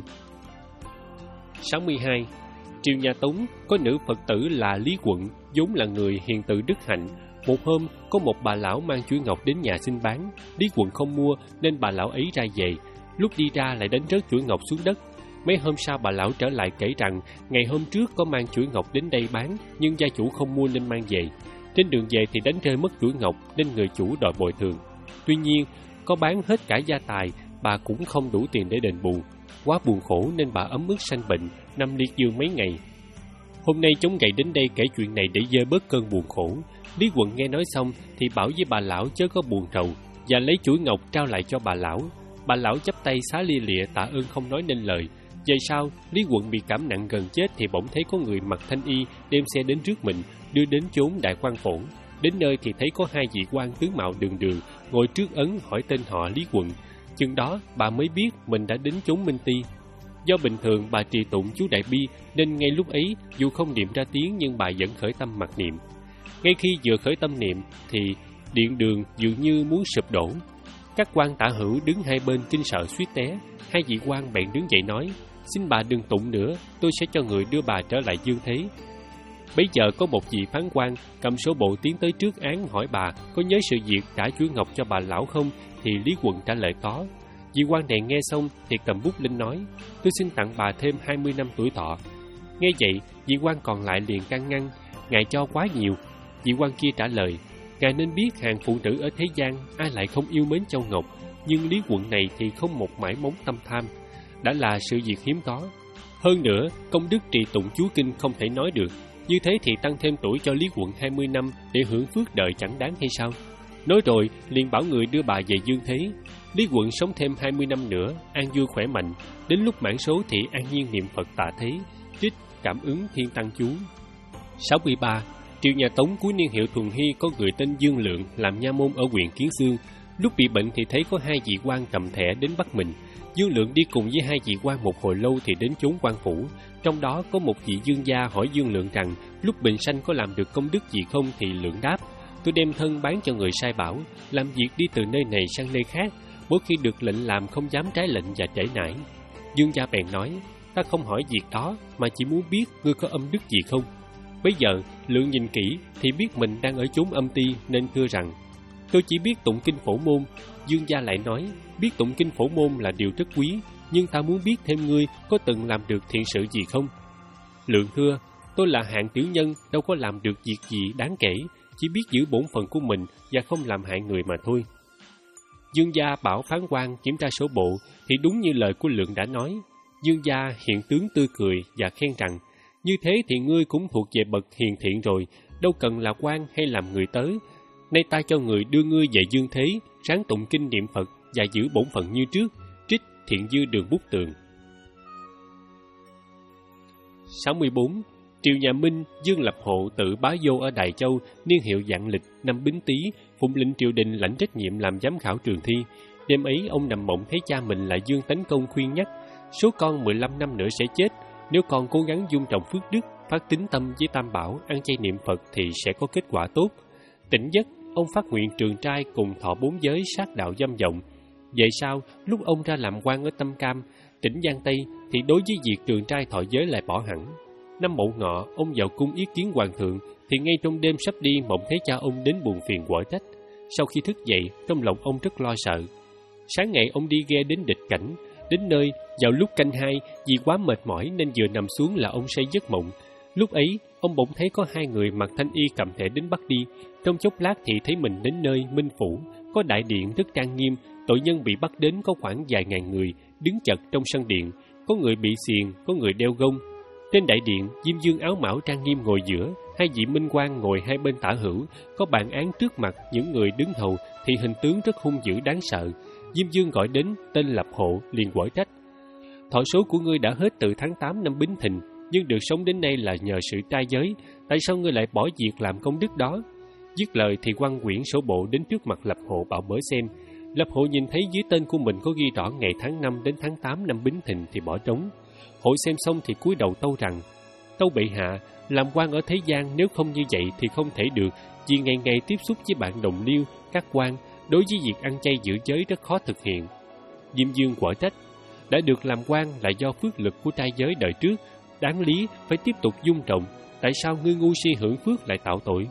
sáu mươi hai. Triều nhà Tống có nữ Phật tử là Lý Quận, vốn là người hiền từ đức hạnh. Một hôm, có một bà lão mang chuỗi ngọc đến nhà xin bán. Lý Quận không mua nên bà lão ấy ra về. Lúc đi ra lại đánh rớt chuỗi ngọc xuống đất. Mấy hôm sau bà lão trở lại kể rằng ngày hôm trước có mang chuỗi ngọc đến đây bán, nhưng gia chủ không mua nên mang về. Trên đường về thì đánh rơi mất chuỗi ngọc nên người chủ đòi bồi thường. Tuy nhiên, có bán hết cả gia tài, bà cũng không đủ tiền để đền bù. Quá buồn khổ nên bà ấm ức sanh bệnh, nằm liệt giường mấy ngày. Hôm nay chống gậy đến đây kể chuyện này để vơi bớt cơn buồn khổ. Lý Quận nghe nói xong thì bảo với bà lão chớ có buồn rầu và lấy chuỗi ngọc trao lại cho bà lão. Bà lão chắp tay xá lia lịa tạ ơn không nói nên lời. Về sau, Lý Quận bị cảm nặng gần chết thì bỗng thấy có người mặc thanh y đem xe đến trước mình, đưa đến chốn đại quan phổ. Đến nơi thì thấy có hai vị quan tướng mạo đường đường ngồi trước ấn hỏi tên họ Lý Quận. Chừng đó bà mới biết mình đã đến chốn Minh Ti. Do bình thường bà trì tụng chú Đại Bi nên ngay lúc ấy dù không niệm ra tiếng nhưng bà vẫn khởi tâm mặc niệm. Ngay khi vừa khởi tâm niệm thì điện đường dường như muốn sụp đổ. Các quan tả hữu đứng hai bên kinh sợ suýt té. Hai vị quan bèn đứng dậy nói: xin bà đừng tụng nữa, tôi sẽ cho người đưa bà trở lại dương thế. Bấy giờ có một vị phán quan cầm sổ bộ tiến tới trước án hỏi bà có nhớ sự việc trả chuỗi ngọc cho bà lão không, thì Lý Quận trả lời có. Vị quan này nghe xong thì cầm bút lên nói: tôi xin tặng bà thêm hai mươi năm tuổi thọ. Nghe vậy, vị quan còn lại liền can ngăn: ngài cho quá nhiều. Vị quan kia trả lời: ngài nên biết hàng phụ nữ ở thế gian ai lại không yêu mến châu ngọc, nhưng Lý Quận này thì không một mảy móng tâm tham, đã là sự việc hiếm có. Hơn nữa, công đức trì tụng chú kinh không thể nói được, như thế thì tăng thêm tuổi cho Lý Quận hai mươi năm để hưởng phước đời chẳng đáng hay sao? Nói rồi, liền bảo người đưa bà về dương thế. Lý Quận sống thêm hai mươi năm nữa, an vui khỏe mạnh, đến lúc mãn số thì an nhiên niệm Phật tạ thế. Trích Cảm Ứng Thiên Tăng Chú. sáu mươi ba. Triều nhà Tống cuối niên hiệu Thuần Hy có người tên Dương Lượng làm nha môn ở huyện Kiến Xương. Lúc bị bệnh thì thấy có hai vị quan cầm thẻ đến bắt mình. Dương Lượng đi cùng với hai vị quan một hồi lâu thì đến chốn quan phủ. Trong đó có một vị dương gia hỏi Dương Lượng rằng lúc bình sanh có làm được công đức gì không, thì Lượng đáp: tôi đem thân bán cho người sai bảo, làm việc đi từ nơi này sang nơi khác, mỗi khi được lệnh làm không dám trái lệnh và trễ nải. Dương gia bèn nói: ta không hỏi việc đó, mà chỉ muốn biết ngươi có âm đức gì không. Bây giờ Lượng nhìn kỹ thì biết mình đang ở chốn âm ti nên thưa rằng: tôi chỉ biết tụng kinh Phổ Môn. Dương gia lại nói: biết tụng kinh Phổ Môn là điều rất quý, nhưng ta muốn biết thêm ngươi có từng làm được thiện sự gì không. Lượng thưa: Tôi là hạng tiểu nhân, đâu có làm được việc gì đáng kể, chỉ biết giữ bổn phận của mình và không làm hại người mà thôi. Dương gia bảo phán quan kiểm tra sổ bộ thì đúng như lời của Lượng đã nói. Dương gia hiện tướng tươi cười và khen rằng, như thế thì ngươi cũng thuộc về bậc hiền thiện rồi, đâu cần là quan hay làm người tớ. Nay ta cho người đưa ngươi về dương thế, ráng tụng kinh niệm Phật và giữ bổn phận như trước. Trích Thiện Dư Đường Bút Tường. sáu mươi bốn. Triều nhà Minh, Dương Lập Hộ tự bá vô ở Đài Châu, niên hiệu Vạn Lịch, năm Bính Tý, phụng lệnh triều đình lãnh trách nhiệm làm giám khảo trường thi. Đêm ấy ông nằm mộng thấy cha mình là Dương Tánh Công khuyên nhắc, số con mười lăm năm nữa sẽ chết, nếu con cố gắng dung trồng phước đức, phát tín tâm với Tam Bảo, ăn chay niệm Phật thì sẽ có kết quả tốt. Tỉnh giấc, ông phát nguyện trường trai cùng thọ bốn giới, sát đạo dâm vọng. Vậy sao, lúc ông ra làm quan ở Tâm Cam, tỉnh Giang Tây, thì đối với việc trường trai thọ giới lại bỏ hẳn. Năm Mậu Ngọ, ông vào cung ý kiến hoàng thượng, thì ngay trong đêm sắp đi mộng thấy cha ông đến buồn phiền quở trách. Sau khi thức dậy, trong lòng ông rất lo sợ. Sáng ngày ông đi ghe đến Địch Cảnh, đến nơi vào lúc canh hai, vì quá mệt mỏi nên vừa nằm xuống là ông say giấc mộng. Lúc ấy, ông bỗng thấy có hai người mặc thanh y cầm thẻ đến bắt đi. Trong chốc lát thì thấy mình đến nơi Minh Phủ, có đại điện rất trang nghiêm. Tội nhân bị bắt đến có khoảng vài ngàn người, đứng chật trong sân điện. Có người bị xiềng, có người đeo gông. Trên đại điện, Diêm Dương áo mão trang nghiêm ngồi giữa, hai vị minh quan ngồi hai bên tả hữu, có bàn án trước mặt những người đứng hầu thì hình tướng rất hung dữ đáng sợ. Diêm Dương gọi đến tên Lập Hộ, liền quở trách: Thọ số của ngươi đã hết từ tháng tám năm Bính Thìn, nhưng được sống đến nay là nhờ sự trai giới, tại sao ngươi lại bỏ việc làm công đức đó? Dứt lời thì quăng quyển sổ bộ đến trước mặt Lập Hộ bảo mở xem. Lập Hộ nhìn thấy dưới tên của mình có ghi rõ ngày tháng năm đến tháng tám năm Bính Thìn thì bỏ trống. Hộ xem xong thì cúi đầu tâu rằng: Tâu bệ hạ, làm quan ở thế gian nếu không như vậy thì không thể được, vì ngày ngày tiếp xúc với bạn đồng liêu, các quan, đối với việc ăn chay giữ giới rất khó thực hiện. Diêm Dương quở trách: Đã được làm quan là do phước lực của trai giới đời trước, đáng lý phải tiếp tục dung trồng, tại sao ngươi ngu si hưởng phước lại tạo tội?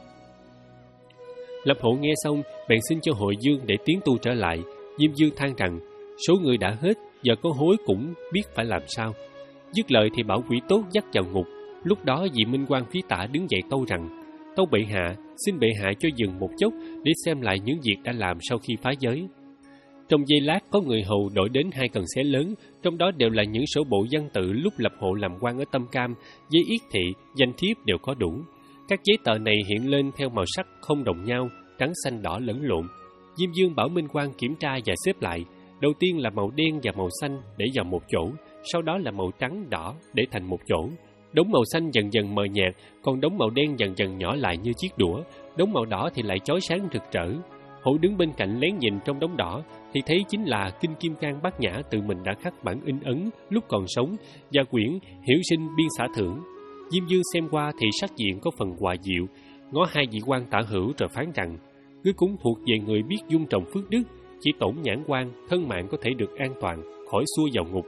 Lập Hộ nghe xong bèn xin cho Hội Dương để tiến tu trở lại. Diêm Dương than rằng: Số người đã hết, giờ có hối cũng biết phải làm sao. Dứt lời thì bảo quỷ tốt dắt vào ngục. Lúc đó vị minh quan phía tả đứng dậy tâu rằng: Tâu bệ hạ, xin bệ hạ cho dừng một chốc để xem lại những việc đã làm sau khi phá giới. Trong giây lát có người hầu đổi đến hai cần xé lớn, trong đó đều là những sổ bộ văn tự lúc Lập Hộ làm quan ở Tâm Cam, giấy yết thị, danh thiếp đều có đủ. Các giấy tờ này hiện lên theo màu sắc không đồng nhau, trắng xanh đỏ lẫn lộn. Diêm Dương bảo minh quan kiểm tra và xếp lại. Đầu tiên là màu đen và màu xanh để vào một chỗ, sau đó là màu trắng đỏ để thành một chỗ. Đống màu xanh dần dần mờ nhạt, còn đống màu đen dần dần nhỏ lại như chiếc đũa, đống màu đỏ thì lại chói sáng rực rỡ. Hộ đứng bên cạnh lén nhìn trong đống đỏ thì thấy chính là Kinh Kim Cang Bát Nhã tự mình đã khắc bản in ấn lúc còn sống và quyển Hiểu Sinh Biên Xả Thưởng. Diêm Dương xem qua thì sắc diện có phần hòa dịu, ngó hai vị quan tả hữu rồi phán rằng: Ngươi cũng thuộc về người biết dung trồng phước đức, chỉ tổn nhãn quan, thân mạng có thể được an toàn, khỏi xua vào ngục.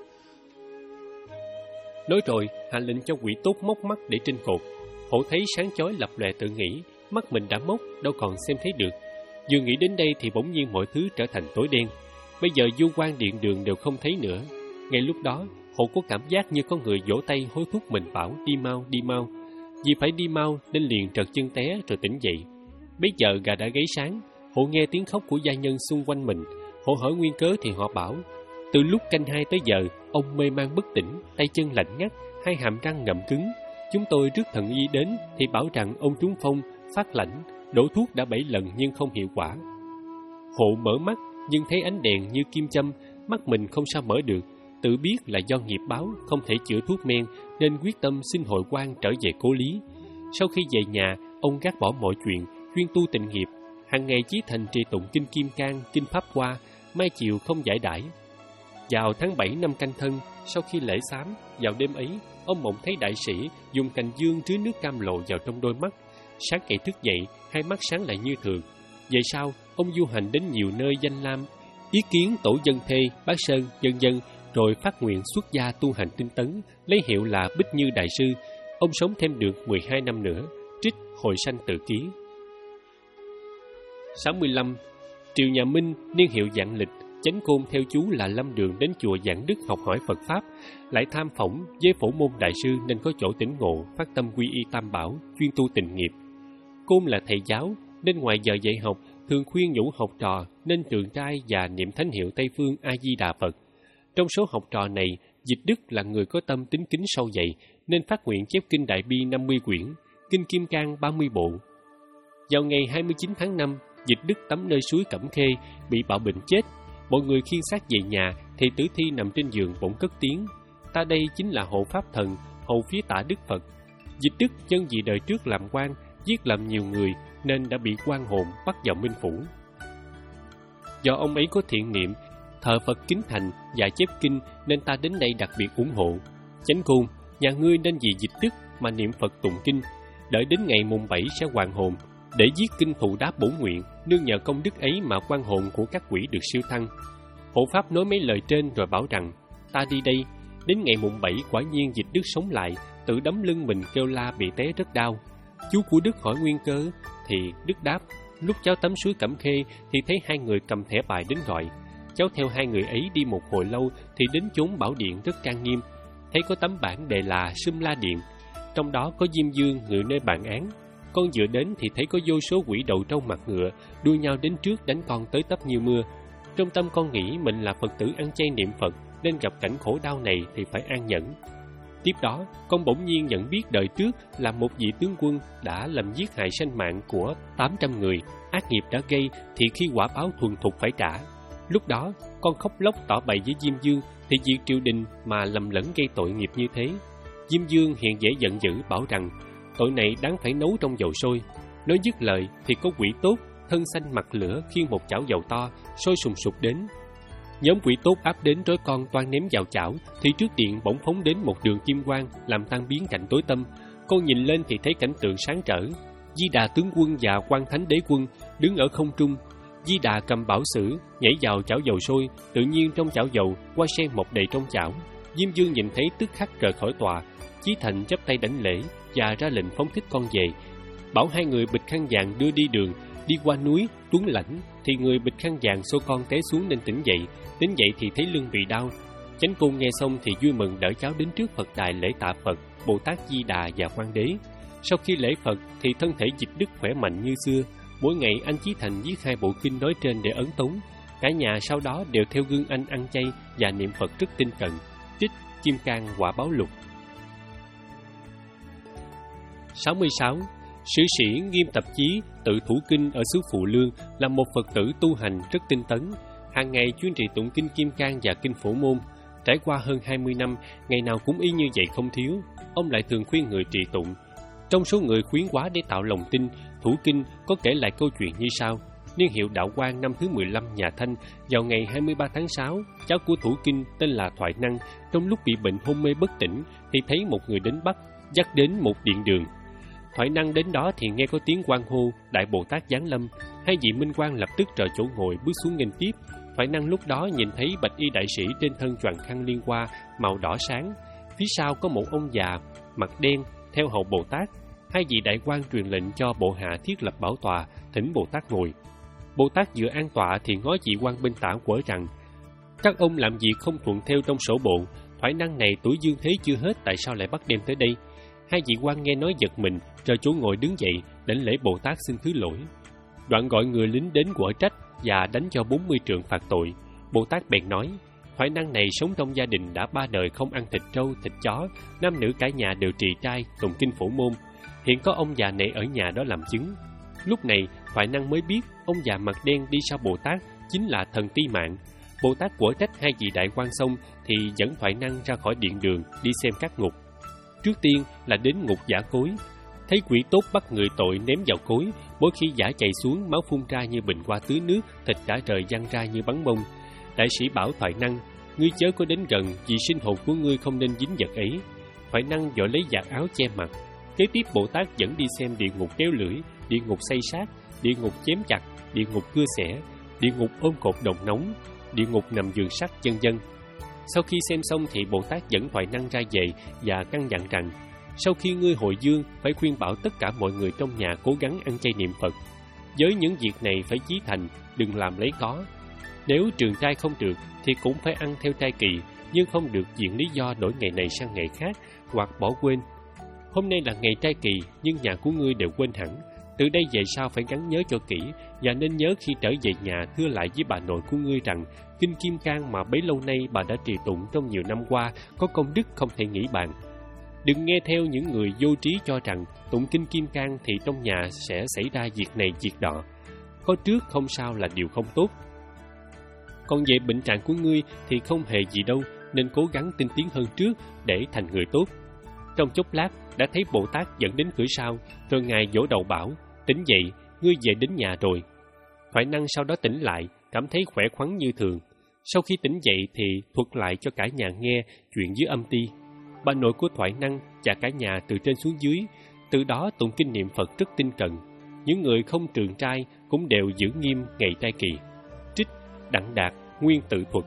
Nói rồi, hạ lệnh cho quỷ tốt móc mắt để trên cột. Hộ thấy sáng chói lập lòe tự nghĩ, mắt mình đã móc, đâu còn xem thấy được. Vừa nghĩ đến đây thì bỗng nhiên mọi thứ trở thành tối đen. Bây giờ du quan điện đường đều không thấy nữa. Ngay lúc đó, Hộ có cảm giác như có người vỗ tay hối thúc mình bảo đi mau, đi mau. Vì phải đi mau nên liền trật chân té rồi tỉnh dậy. Bây giờ gà đã gáy sáng, Hộ nghe tiếng khóc của gia nhân xung quanh mình. Hộ hỏi nguyên cớ thì họ bảo: Từ lúc canh hai tới giờ, ông mê man bất tỉnh, tay chân lạnh ngắt, hai hàm răng ngậm cứng. Chúng tôi rước thần y đến thì bảo rằng ông trúng phong, phát lãnh, đổ thuốc đã bảy lần nhưng không hiệu quả. Hộ mở mắt nhưng thấy ánh đèn như kim châm, mắt mình không sao mở được, tự biết là do nghiệp báo không thể chữa thuốc men nên quyết tâm xin hội quan trở về cố lý. Sau khi về nhà, ông gác bỏ mọi chuyện, chuyên tu tịnh nghiệp, hàng ngày chí thành trì tụng kinh Kim Cang, kinh Pháp Hoa, mai chiều không giải đãi. Vào tháng bảy năm Canh Thân, sau khi lễ sám, vào đêm ấy, ông mộng thấy đại sĩ dùng cành dương trứa nước cam lộ vào trong đôi mắt. Sáng ngày thức dậy, hai mắt sáng lại như thường. Về sau, ông du hành đến nhiều nơi danh lam, ý kiến tổ dân thê, Bát Sơn, vân vân, rồi phát nguyện xuất gia tu hành tinh tấn, lấy hiệu là Bích Như Đại Sư. Ông sống thêm được mười hai năm nữa. Trích Hồi Sanh Tự Ký. sáu mươi lăm. Triều nhà Minh, niên hiệu Vạn Lịch, Chánh Côn theo chú là lâm đường đến chùa Giảng Đức học hỏi Phật Pháp, lại tham phỏng với Phổ Môn Đại Sư nên có chỗ tỉnh ngộ, phát tâm quy y Tam Bảo, chuyên tu tịnh nghiệp. Côn là thầy giáo, nên ngoài giờ dạy học, thường khuyên nhủ học trò nên trường trai và niệm thánh hiệu Tây Phương A-di-đà Phật. Trong số học trò này, Dịch Đức là người có tâm tín kính sâu dày, nên phát nguyện chép kinh Đại Bi năm mươi quyển, kinh Kim Cang ba mươi bộ. Vào ngày hai mươi chín tháng năm, Dịch Đức tắm nơi suối Cẩm Khê, bị bạo bệnh chết. Mọi người khiêng xác về nhà, thì tử thi nằm trên giường bỗng cất tiếng: "Ta đây chính là hộ pháp thần, hầu phía tạ Đức Phật." Dịch Đức nhân vì đời trước làm quan, giết lầm nhiều người nên đã bị quan hồn bắt vào Minh Phủ. Do ông ấy có thiện niệm, thờ Phật kính thành và chép kinh nên ta đến đây đặc biệt ủng hộ. Chánh Côn, nhà ngươi nên vì Dịch Đức mà niệm Phật tụng kinh, đợi đến ngày mùng bảy sẽ hoàn hồn, để viết kinh thụ đáp bổn nguyện, nương nhờ công đức ấy mà quan hồn của các quỷ được siêu thăng. Hộ pháp nói mấy lời trên rồi bảo rằng: "Ta đi đây." Đến ngày mùng bảy quả nhiên Dịch Đức sống lại, tự đấm lưng mình kêu la bị té rất đau. Chú của Đức hỏi nguyên cớ, thì Đức đáp: "Lúc cháu tắm suối Cẩm Khê thì thấy hai người cầm thẻ bài đến gọi. Cháu theo hai người ấy đi một hồi lâu thì đến chốn bảo điện rất trang nghiêm, thấy có tấm bảng đề là Sum La Điện, trong đó có Diêm Dương ngự nơi bàn án. Con vừa đến thì thấy có vô số quỷ đầu trâu mặt ngựa đua nhau đến trước đánh con tới tấp như mưa. Trong tâm con nghĩ mình là Phật tử ăn chay niệm Phật nên gặp cảnh khổ đau này thì phải an nhẫn. Tiếp đó, con bỗng nhiên nhận biết đời trước là một vị tướng quân đã làm giết hại sanh mạng của tám trăm người, ác nghiệp đã gây thì khi quả báo thuần thục phải trả. Lúc đó, con khóc lóc tỏ bày với Diêm Dương thì việc triều đình mà lầm lẫn gây tội nghiệp như thế. Diêm Dương hiện dễ giận dữ bảo rằng tội này đáng phải nấu trong dầu sôi. Nói dứt lời thì có quỷ tốt, thân xanh mặt lửa khiêng một chảo dầu to, sôi sùng sục đến. Nhóm quỷ tốt áp đến trói con toan ném vào chảo, thì trước điện bỗng phóng đến một đường kim quang làm tan biến cảnh tối tăm. Con nhìn lên thì thấy cảnh tượng sáng trở. Di Đà tướng quân và Quan Thánh Đế quân đứng ở không trung. Di Đà cầm bảo sử nhảy vào chảo dầu sôi, tự nhiên trong chảo dầu hoa sen mọc đầy trong chảo. Diêm Dương nhìn thấy tức khắc rời khỏi tòa. Chí Thành chắp tay đảnh lễ và ra lệnh phóng thích con về, bảo hai người bịch khăn vàng đưa đi đường. Đi qua núi Tuấn Lãnh thì người bịch khăn vàng xô con té xuống nên tỉnh dậy. Tỉnh dậy thì thấy lưng bị đau. Chánh Côn nghe xong thì vui mừng đỡ cháu đến trước Phật đài lễ tạ Phật, Bồ Tát Di Đà và Quan Đế. Sau khi lễ Phật thì thân thể Dịch Đức khỏe mạnh như xưa. Mỗi ngày anh Chí Thành viết hai bộ kinh nói trên để ấn tống. Cả nhà sau đó đều theo gương anh ăn chay và niệm Phật rất tinh cận. Trích Kim Cang Quả Báo Lục. sáu mươi sáu. Sử sĩ Nghiêm Tập Chí tự thủ kinh ở xứ Phụ Lương là một Phật tử tu hành rất tinh tấn, hàng ngày chuyên trì tụng kinh Kim Cang và kinh Phổ Môn. Trải qua hơn hai mươi năm, ngày nào cũng y như vậy không thiếu. Ông lại thường khuyên người trì tụng. Trong số người khuyến quá để tạo lòng tin, thủ kinh có kể lại câu chuyện như sau. Niên hiệu Đạo Quang năm thứ mười lăm nhà Thanh, vào ngày hai mươi ba tháng sáu, cháu của thủ kinh tên là Thoại Năng trong lúc bị bệnh hôn mê bất tỉnh thì thấy một người đến bắt, dắt đến một điện đường. Thoại Năng đến đó thì nghe có tiếng quan hô Đại Bồ Tát giáng lâm. Hai vị minh quan lập tức rời chỗ ngồi bước xuống nghênh tiếp. Thoại Năng lúc đó nhìn thấy bạch y đại sĩ trên thân choàng khăn liên hoa màu đỏ sáng, phía sau có một ông già mặt đen theo hầu Bồ Tát. Hai vị đại quan truyền lệnh cho bộ hạ thiết lập bảo tọa, thỉnh Bồ Tát ngồi. Bồ Tát vừa an tọa thì ngó vị quan bên tả quở rằng: các ông làm việc không thuận theo trong sổ bộ. Thoại Năng này tuổi dương thế chưa hết, tại sao lại bắt đem tới đây? Hai vị quan nghe nói giật mình, rời chỗ ngồi đứng dậy, đảnh lễ Bồ Tát xin thứ lỗi. Đoạn gọi người lính đến quở trách và đánh cho bốn mươi trượng phạt tội. Bồ Tát bèn nói: Thoại Năng này sống trong gia đình đã ba đời không ăn thịt trâu, thịt chó, nam nữ cả nhà đều trì trai, tụng kinh Phổ Môn. Hiện có ông già này ở nhà đó làm chứng. Lúc này Thoại Năng mới biết ông già mặt đen đi sau Bồ Tát chính là thần Ti Mạng. Bồ Tát quở trách hai vị đại quan xong thì dẫn Thoại Năng ra khỏi điện đường đi xem các ngục. Trước tiên là đến ngục giả cối. Thấy quỷ tốt bắt người tội ném vào cối, mỗi khi giả chạy xuống máu phun ra như bình hoa tưới nước, thịt đã rời văng ra như bắn bông. Đại sĩ bảo Thoại Năng: ngươi chớ có đến gần, vì sinh hồn của ngươi không nên dính vật ấy. Thoại Năng vội lấy vạt áo che mặt. Kế tiếp Bồ Tát dẫn đi xem địa ngục kéo lưỡi, địa ngục xây sát, địa ngục chém chặt, địa ngục cưa xẻ, địa ngục ôm cột đồng nóng, địa ngục nằm giường sắt, vân vân. Sau khi xem xong thì Bồ Tát dẫn Thoại Năng ra về và căn dặn rằng: sau khi ngươi hồi dương, phải khuyên bảo tất cả mọi người trong nhà cố gắng ăn chay niệm Phật. Với những việc này phải chí thành, đừng làm lấy có. Nếu trường trai không được thì cũng phải ăn theo trai kỳ, nhưng không được diện lý do đổi ngày này sang ngày khác hoặc bỏ quên. Hôm nay là ngày trai kỳ, nhưng nhà của ngươi đều quên hẳn. Từ đây về sau phải gắng nhớ cho kỹ, và nên nhớ khi trở về nhà thưa lại với bà nội của ngươi rằng Kinh Kim Cang mà bấy lâu nay bà đã trì tụng trong nhiều năm qua có công đức không thể nghĩ bàn. Đừng nghe theo những người vô trí cho rằng tụng Kinh Kim Cang thì trong nhà sẽ xảy ra việc này việc nọ. Có trước không sao là điều không tốt. Còn về bệnh trạng của ngươi thì không hề gì đâu, nên cố gắng tinh tiến hơn trước để thành người tốt. Trong chốc lát đã thấy Bồ Tát dẫn đến cửa sau, rồi Ngài vỗ đầu bảo: tỉnh dậy, ngươi về đến nhà rồi. Thoại Năng sau đó tỉnh lại, cảm thấy khỏe khoắn như thường. Sau khi tỉnh dậy thì thuật lại cho cả nhà nghe chuyện dưới âm ty. Bà nội của Thoại Năng và cả nhà từ trên xuống dưới, từ đó tụng kinh niệm Phật rất tinh cận. Những người không trường trai cũng đều giữ nghiêm ngày trai kỳ. Trích Đặng Đạt, Nguyên Tự Thuật.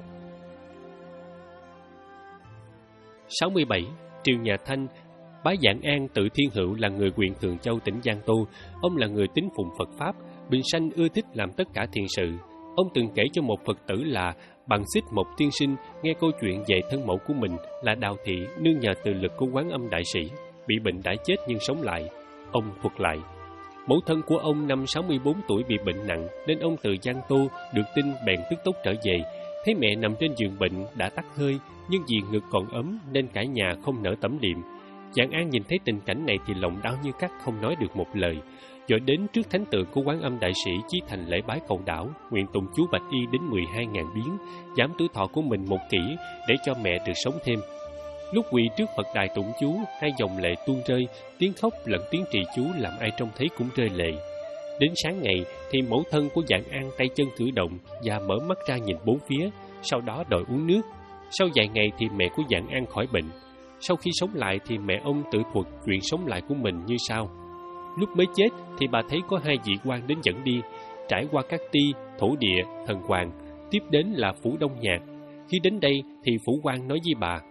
sáu mươi bảy. Triều nhà Thanh. Bá Vạn An Tự Thiên Hữu là người huyện Thường Châu, tỉnh Giang Tô. Ông là người tín phụng Phật Pháp, bình sanh ưa thích làm tất cả thiện sự. Ông từng kể cho một Phật tử là Bằng Xích một tiên sinh nghe câu chuyện về thân mẫu của mình là Đào Thị nương nhờ từ lực của Quán Âm Đại Sĩ, bị bệnh đã chết nhưng sống lại. Ông thuật lại, mẫu thân của ông năm sáu mươi bốn tuổi bị bệnh nặng, nên ông từ Giang Tô được tin bèn tức tốc trở về. Thấy mẹ nằm trên giường bệnh đã tắt hơi, nhưng vì ngực còn ấm nên cả nhà không nỡ tẩm liệm. Vạn An nhìn thấy tình cảnh này thì lòng đau như cắt, không nói được một lời. Rồi đến trước thánh tượng của Quán Âm Đại Sĩ chí thành lễ bái cầu đảo, nguyện tụng chú Bạch Y đến mười hai ngàn biến, giảm tuổi thọ của mình một kỷ để cho mẹ được sống thêm. Lúc quỳ trước Phật đài tụng chú, hai dòng lệ tuôn rơi, tiếng khóc lẫn tiếng trì chú làm ai trông thấy cũng rơi lệ. Đến sáng ngày thì mẫu thân của Vạn An tay chân cử động và mở mắt ra nhìn bốn phía, sau đó đòi uống nước. Sau vài ngày thì mẹ của Vạn An khỏi bệnh. Sau khi sống lại thì mẹ ông tự thuật chuyện sống lại của mình như sau. Lúc mới chết thì bà thấy có hai vị quan đến dẫn đi, trải qua các ti, thổ địa, thần hoàng, tiếp đến là phủ Đông Nhạc. Khi đến đây thì phủ quan nói với bà: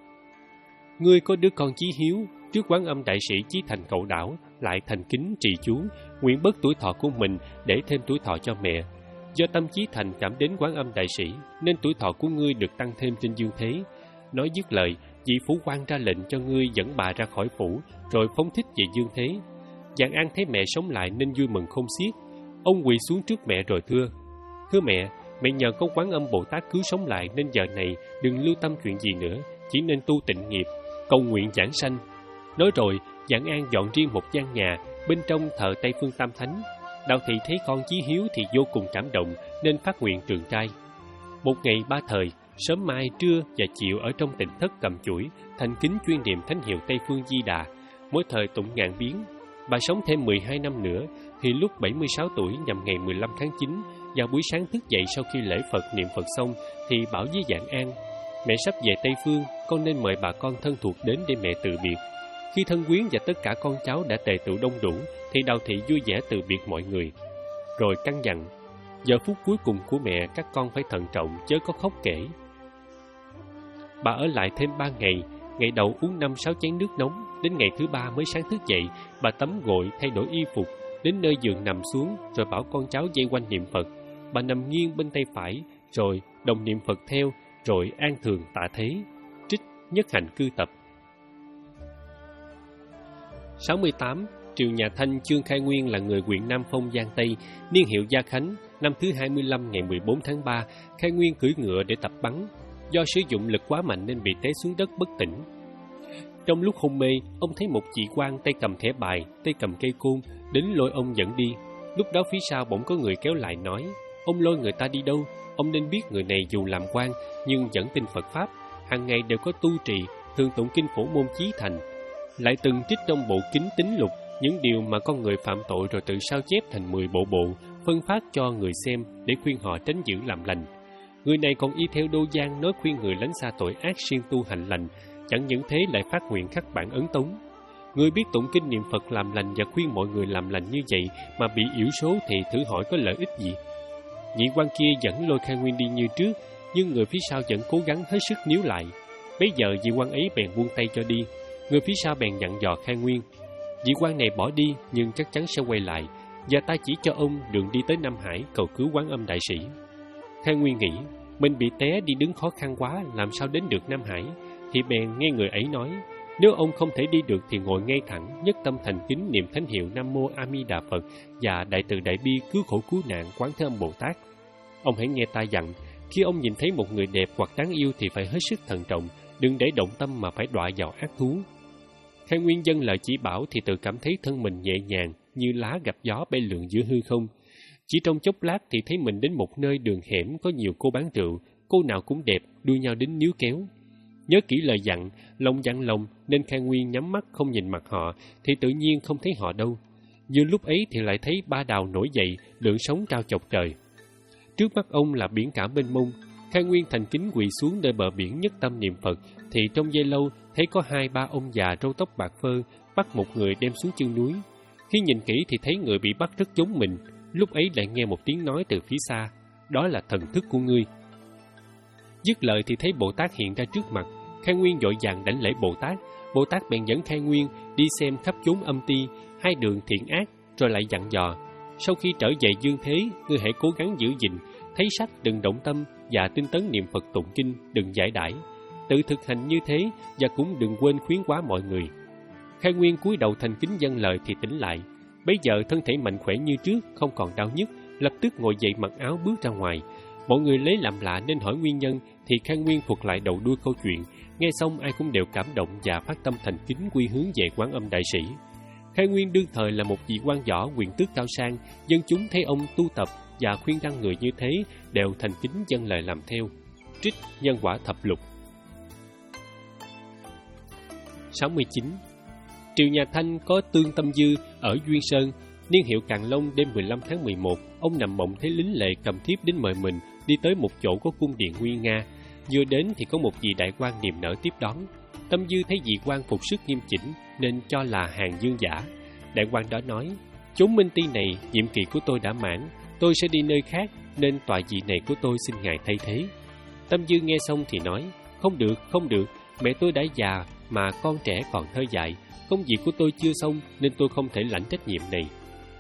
ngươi có đứa con chí hiếu, trước Quán Âm Đại Sĩ chí thành cầu đảo, lại thành kính trì chú, nguyện bớt tuổi thọ của mình để thêm tuổi thọ cho mẹ. Do tâm chí thành cảm đến Quán Âm Đại Sĩ nên tuổi thọ của ngươi được tăng thêm trên dương thế. Nói dứt lời, vị phủ quan ra lệnh cho ngươi dẫn bà ra khỏi phủ, rồi phóng thích về dương thế. Vạn An thấy mẹ sống lại nên vui mừng không xiết. Ông quỳ xuống trước mẹ rồi thưa: thưa mẹ, mẹ nhờ có Quán Âm Bồ Tát cứu sống lại nên giờ này đừng lưu tâm chuyện gì nữa, chỉ nên tu tịnh nghiệp, cầu nguyện giảng sanh. Nói rồi, Vạn An dọn riêng một gian nhà, bên trong thờ Tây Phương Tam Thánh. Đào Thị thấy con chí hiếu thì vô cùng cảm động nên phát nguyện trường trai. Một ngày ba thời, sớm mai, trưa và chiều ở trong tịnh thất cầm chuỗi, thành kính chuyên niệm thánh hiệu Tây Phương Di Đà, mỗi thời tụng ngàn biến. Bà sống thêm mười hai năm nữa, thì lúc bảy mươi sáu tuổi nhằm ngày mười lăm tháng chín, vào buổi sáng thức dậy sau khi lễ Phật niệm Phật xong, thì bảo với Vạn An: mẹ sắp về Tây Phương, con nên mời bà con thân thuộc đến để mẹ từ biệt. Khi thân quyến và tất cả con cháu đã tề tựu đông đủ, thì Đào Thị vui vẻ từ biệt mọi người. Rồi căn dặn: giờ phút cuối cùng của mẹ các con phải thận trọng, chớ có khóc kể. Bà ở lại thêm ba ngày, ngày đầu uống năm sáu chén nước nóng, đến ngày thứ ba mới sáng thức dậy. Bà tắm gội, thay đổi y phục, đến nơi giường nằm xuống, rồi bảo con cháu dây quanh niệm Phật. Bà nằm nghiêng bên tay phải, rồi đồng niệm Phật theo, rồi an thường tạ thế. Trích Nhất Hạnh Cư Tập. sáu mươi tám. Triều nhà Thanh, Chương Khai Nguyên là người huyện Nam Phong, Giang Tây, niên hiệu Gia Khánh. Năm thứ hai mươi lăm ngày mười bốn tháng ba, Khai Nguyên cưỡi ngựa để tập bắn. Do sử dụng lực quá mạnh nên bị té xuống đất bất tỉnh. Trong lúc hôn mê, ông thấy một vị quan tay cầm thẻ bài, tay cầm cây côn, đến lôi ông dẫn đi. Lúc đó phía sau bỗng có người kéo lại nói: ông lôi người ta đi đâu? Ông nên biết người này dù làm quan nhưng vẫn tin Phật Pháp, hàng ngày đều có tu trì, thường tụng kinh Phổ Môn Chí Thành, lại từng trích trong bộ Kính Tín Lục những điều mà con người phạm tội rồi tự sao chép thành mười bộ bộ, phân phát cho người xem để khuyên họ tránh giữ làm lành. Người này còn y theo Đô Giang nói khuyên người lánh xa tội ác, siêng tu hành lành. Chẳng những thế lại phát nguyện khắc bản ấn tống. Người biết tụng kinh niệm Phật làm lành và khuyên mọi người làm lành như vậy mà bị yểu số thì thử hỏi có lợi ích gì? Vị quan kia dẫn lôi Khai Nguyên đi như trước, nhưng người phía sau vẫn cố gắng hết sức níu lại. Bấy giờ vị quan ấy bèn buông tay cho đi. Người phía sau bèn dặn dò Khai Nguyên: vị quan này bỏ đi nhưng chắc chắn sẽ quay lại, và ta chỉ cho ông đường đi tới Nam Hải cầu cứu Quán Âm Đại Sĩ. Khai Nguyên nghĩ: mình bị té đi đứng khó khăn quá, làm sao đến được Nam Hải. Thì bèn nghe người ấy nói, nếu ông không thể đi được thì ngồi ngay thẳng, nhất tâm thành kính niệm thánh hiệu Nam Mô A Di Đà Phật và Đại Từ Đại Bi cứu khổ cứu nạn Quán Thế Âm Bồ Tát. Ông hãy nghe ta dặn, khi ông nhìn thấy một người đẹp hoặc đáng yêu thì phải hết sức thận trọng, đừng để động tâm mà phải đọa vào ác thú. Khai Nguyên dâng lời chỉ bảo thì tự cảm thấy thân mình nhẹ nhàng như lá gặp gió bay lượn giữa hư không. Chỉ trong chốc lát thì thấy mình đến một nơi đường hẻm có nhiều cô bán rượu, cô nào cũng đẹp, đua nhau đến níu kéo. Nhớ kỹ lời dặn, lòng dặn lòng nên Khai Nguyên nhắm mắt không nhìn mặt họ thì tự nhiên không thấy họ đâu. Như lúc ấy thì lại thấy ba đào nổi dậy, lượn sóng cao chọc trời. Trước mắt ông là biển cả mênh mông. Khai Nguyên thành kính quỳ xuống nơi bờ biển nhất tâm niệm Phật thì trong giây lâu thấy có hai ba ông già râu tóc bạc phơ bắt một người đem xuống chân núi. Khi nhìn kỹ thì thấy người bị bắt rất giống mình. Lúc ấy lại nghe một tiếng nói từ phía xa, đó là thần thức của ngươi. Dứt lời thì thấy Bồ Tát hiện ra trước mặt. Khai Nguyên vội vàng đảnh lễ Bồ Tát. Bồ Tát bèn dẫn Khai Nguyên đi xem khắp chốn âm ti, hai đường thiện ác, rồi lại dặn dò. Sau khi trở về dương thế, ngươi hãy cố gắng giữ gìn, thấy sách đừng động tâm và tinh tấn niệm Phật tụng kinh, đừng giải đãi. Tự thực hành như thế và cũng đừng quên khuyến hóa mọi người. Khai Nguyên cúi đầu thành kính dâng lời thì tỉnh lại. Bấy giờ thân thể mạnh khỏe như trước, không còn đau nhức, lập tức ngồi dậy mặc áo bước ra ngoài. Mọi người lấy làm lạ nên hỏi nguyên nhân thì Khai Nguyên thuật lại đầu đuôi câu chuyện. Nghe xong ai cũng đều cảm động và phát tâm thành kính quy hướng về Quán Âm Đại Sĩ. Khai Nguyên đương thời là một vị quan võ quyền tước cao sang, dân chúng thấy ông tu tập và khuyên răn người như thế đều thành kính dâng lời làm theo. Trích Nhân Quả Thập Lục. sáu mươi chín. Triều nhà Thanh có Tương Tâm Dư ở Duyên Sơn. Niên hiệu Càn Long đêm mười lăm tháng mười một, ông nằm mộng thấy lính lệ cầm thiếp đến mời mình đi tới một chỗ có cung điện nguy nga. Vừa đến thì có một vị đại quan niềm nở tiếp đón. Tâm Dư thấy vị quan phục sức nghiêm chỉnh nên cho là hàng dương giả. Đại quan đó nói, chốn Minh Ti này nhiệm kỳ của tôi đã mãn, tôi sẽ đi nơi khác nên tọa vị này của tôi xin ngài thay thế. Tâm Dư nghe xong thì nói, không được, không được, mẹ tôi đã già mà con trẻ còn thơ dại, công việc của tôi chưa xong nên tôi không thể lãnh trách nhiệm này.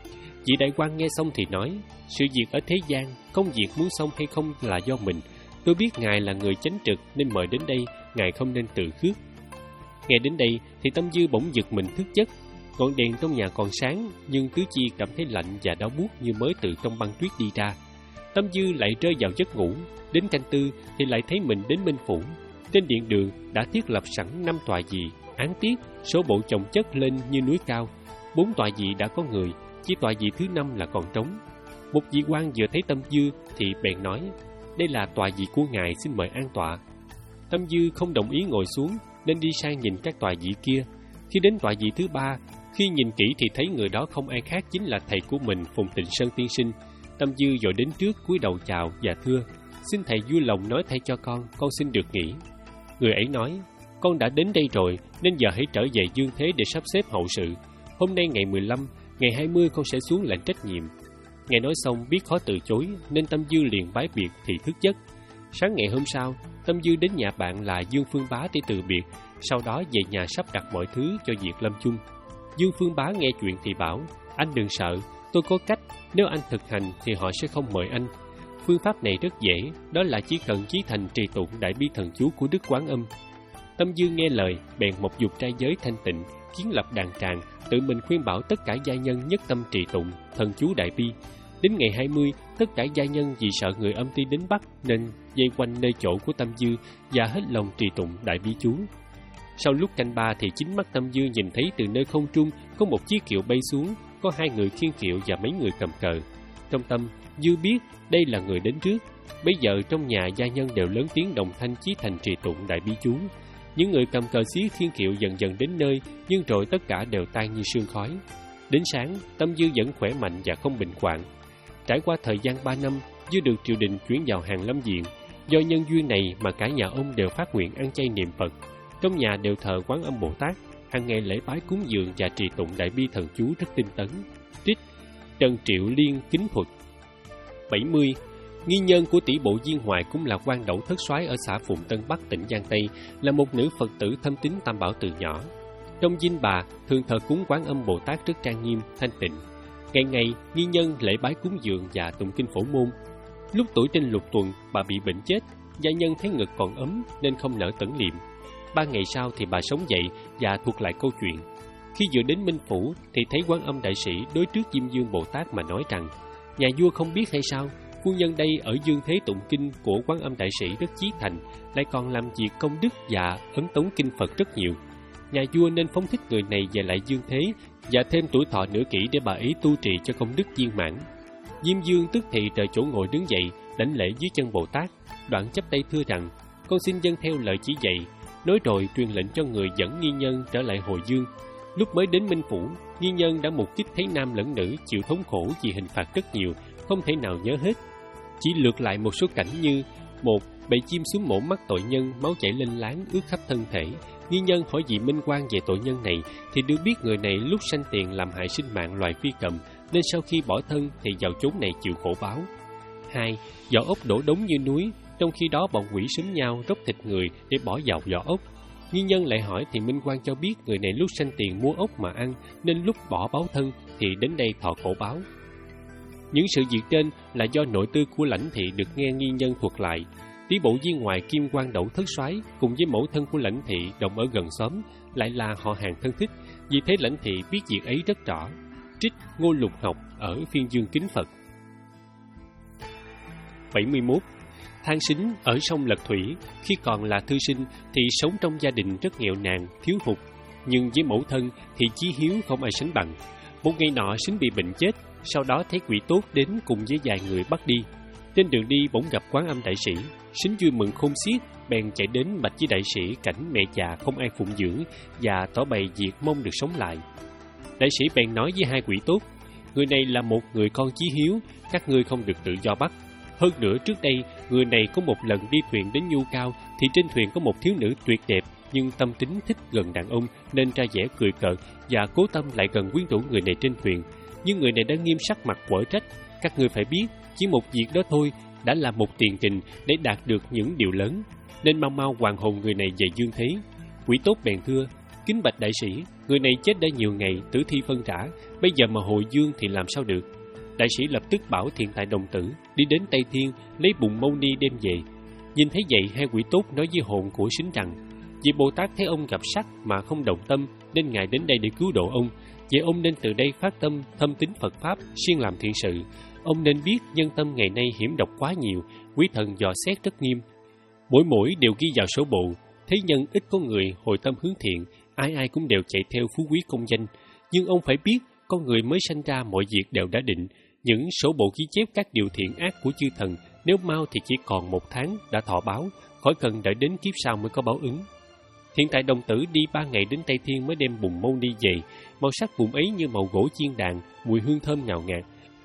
Vị đại quan nghe xong thì nói, sự việc ở thế gian, công việc muốn xong hay không là do mình. Tôi biết ngài là người chánh trực nên mời đến đây, ngài không nên tự khước. Nghe đến đây thì Tâm Dư bỗng giật mình thức giấc. Ngọn đèn trong nhà còn sáng, nhưng tứ chi cảm thấy lạnh và đau buốt như mới từ trong băng tuyết đi ra. Tâm Dư lại rơi vào giấc ngủ. Đến canh tư thì lại thấy mình đến Minh Phủ. Trên điện đường đã thiết lập sẵn năm tòa vị, án tiết, số bộ chồng chất lên như núi cao. Bốn tòa vị đã có người, chỉ tòa vị thứ năm là còn trống. Một vị quan vừa thấy Tâm Dư thì bèn nói, đây là tòa vị của ngài, xin mời an tọa. Tâm Dư không đồng ý ngồi xuống nên đi sang nhìn các tòa vị kia. Khi đến tòa vị thứ ba, khi nhìn kỹ thì thấy người đó không ai khác chính là thầy của mình, Phùng Tịnh Sơn tiên sinh. Tâm Dư vội đến trước cúi đầu chào và thưa, xin thầy vui lòng nói thay cho con, con xin được nghỉ. Người ấy nói, con đã đến đây rồi nên giờ hãy trở về dương thế để sắp xếp hậu sự. Hôm nay ngày mười lăm, ngày hai mươi con sẽ xuống lãnh trách nhiệm. Nghe nói xong biết khó từ chối nên Tâm Dư liền bái biệt thì thức giấc. Sáng ngày hôm sau, Tâm Dư đến nhà bạn là Dương Phương Bá để từ biệt, sau đó về nhà sắp đặt mọi thứ cho việc lâm chung. Dương Phương Bá nghe chuyện thì bảo, anh đừng sợ, tôi có cách, nếu anh thực hành thì họ sẽ không mời anh. Phương pháp này rất dễ, đó là chỉ cần chí thành trì tụng đại bi thần chú của Đức Quán Âm. Tâm Dư nghe lời, bèn một dục trai giới thanh tịnh, kiến lập đàn tràng, tự mình khuyên bảo tất cả gia nhân nhất tâm trì tụng thần chú đại bi. Đến ngày hai mươi, tất cả gia nhân vì sợ người âm ti đến bắt nên dây quanh nơi chỗ của Tâm Dư và hết lòng trì tụng đại bi chú. Sau lúc canh ba thì chính mắt Tâm Dư nhìn thấy từ nơi không trung có một chiếc kiệu bay xuống, có hai người khiêng kiệu và mấy người cầm cờ. Trong tâm, Dư biết đây là người đến trước. Bây giờ trong nhà gia nhân đều lớn tiếng đồng thanh chí thành trì tụng đại bi chú. Những người cầm cờ xí khiêng kiệu dần dần đến nơi, nhưng rồi tất cả đều tan như sương khói. Đến sáng, Tâm Dư vẫn khỏe mạnh và không bệnh hoạn. Trải qua thời gian ba năm, Dư được triều đình chuyển vào hàng lâm viện. Do nhân duyên này mà cả nhà ông đều phát nguyện ăn chay niệm Phật. Trong nhà đều thờ Quán Âm Bồ Tát, hàng ngày lễ bái cúng dường và trì tụng đại bi thần chú rất tinh tấn. Trích Trần Triệu Liên kính thuật. bảy mươi. Nghi nhân của tỷ bộ Viên Hoài cũng là quan đẩu thất soái ở xã Phụng Tân Bắc, tỉnh Giang Tây, là một nữ Phật tử thâm tín Tam Bảo từ nhỏ. Trong dinh bà thường thờ cúng Quán Âm Bồ Tát rất trang nghiêm, thanh tịnh. Ngày ngày nghi nhân lễ bái cúng dường và tụng kinh phổ môn. Lúc tuổi trên lục tuần, bà bị bệnh chết. Gia nhân thấy ngực còn ấm nên không nỡ tẩn liệm. Ba ngày sau thì bà sống dậy và thuật lại câu chuyện. Khi vừa đến Minh Phủ thì thấy Quan Âm Đại Sĩ đối trước Diêm Dương Bồ Tát mà nói rằng: nhà vua không biết hay sao, phu nhân đây ở dương thế tụng kinh của Quan Âm Đại Sĩ rất chí thành, lại còn làm việc công đức và ấn tống kinh Phật rất nhiều. Nhà vua nên phóng thích người này về lại dương thế và thêm tuổi thọ nửa kỷ để bà ấy tu trì cho công đức viên mãn. Diêm Dương tức thì rời chỗ ngồi đứng dậy, đảnh lễ dưới chân Bồ Tát, đoạn chắp tay thưa rằng: con xin vâng theo lời chỉ dạy. Nói rồi truyền lệnh cho người dẫn nghi nhân trở lại hồi dương. Lúc mới đến Minh Phủ, nghi nhân đã mục kích thấy nam lẫn nữ chịu thống khổ vì hình phạt rất nhiều, không thể nào nhớ hết. Chỉ lược lại một số cảnh như: một, bầy chim xuống mổ mắt tội nhân, máu chảy lênh láng ướt khắp thân thể. Nghi nhân hỏi vị minh quan về tội nhân này thì được biết người này lúc sanh tiền làm hại sinh mạng loài phi cầm, nên sau khi bỏ thân thì vào chốn này chịu khổ báo. Hai, vỏ ốc đổ đống như núi, trong khi đó bọn quỷ xúm nhau róc thịt người để bỏ vào vỏ ốc. Nghi nhân lại hỏi thì minh quan cho biết người này lúc sanh tiền mua ốc mà ăn, nên lúc bỏ báo thân thì đến đây thọ khổ báo. Những sự việc trên là do nội tư của lãnh thị được nghe nghi nhân thuật lại. Tí bộ viên ngoại Kim Quan Đậu Thất Soái cùng với mẫu thân của lãnh thị đồng ở gần xóm, lại là họ hàng thân thích, vì thế lãnh thị biết việc ấy rất rõ. Trích Ngô Lục Ngọc ở Phiên Dương Kính Phật. bảy mươi mốt. Than Sính ở sông Lật Thủy, khi còn là thư sinh thì sống trong gia đình rất nghèo nàn, thiếu hụt, nhưng với mẫu thân thì chí hiếu không ai sánh bằng. Một ngày nọ Sính bị bệnh chết, sau đó thấy quỷ tốt đến cùng với vài người bắt đi. Trên đường đi bỗng gặp Quán Âm Đại Sĩ, Sính vui mừng khôn xiết, bèn chạy đến bạch với đại sĩ cảnh mẹ già không ai phụng dưỡng và tỏ bày việc mong được sống lại. Đại sĩ bèn nói với hai quỷ tốt: người này là một người con chí hiếu, các ngươi không được tự do bắt. Hơn nữa trước đây người này có một lần đi thuyền đến Nhu Cao thì trên thuyền có một thiếu nữ tuyệt đẹp nhưng tâm tính thích gần đàn ông nên ra vẻ cười cợt và cố tâm lại gần quyến rũ người này trên thuyền. Nhưng người này đã nghiêm sắc mặt quở trách: các ngươi phải biết chỉ một việc đó thôi đã là một tiền trình để đạt được những điều lớn, nên mau mau hoàn hồn người này về dương thế. Quỷ tốt bèn thưa: kính bạch đại sĩ, người này chết đã nhiều ngày, tử thi phân rã, bây giờ mà hồi dương thì làm sao được. Đại sĩ lập tức bảo Thiện Tài Đồng Tử đi đến Tây Thiên lấy bùn mâu ni đem về. Nhìn thấy vậy, hai quỷ tốt nói với hồn của Sính rằng: vì Bồ Tát thấy ông gặp sắc mà không động tâm nên ngài đến đây để cứu độ ông. Vậy ông nên từ đây phát tâm thâm tín Phật pháp, siêng làm thiện sự. Ông nên biết nhân tâm ngày nay hiểm độc quá nhiều, quý thần dò xét rất nghiêm, mỗi mỗi đều ghi vào sổ bộ. Thế nhân ít có người hồi tâm hướng thiện, ai ai cũng đều chạy theo phú quý công danh. Nhưng ông phải biết, con người mới sanh ra mọi việc đều đã định. Những sổ bộ ghi chép các điều thiện ác của chư thần, nếu mau thì chỉ còn một tháng đã thọ báo, khỏi cần đợi đến kiếp sau mới có báo ứng. Thiện Tài Đồng Tử đi ba ngày đến Tây Thiên mới đem bùn mâu ni về. Màu sắc bùn ấy như màu gỗ chiên đàn, mùi hương thơm ngào ngạt.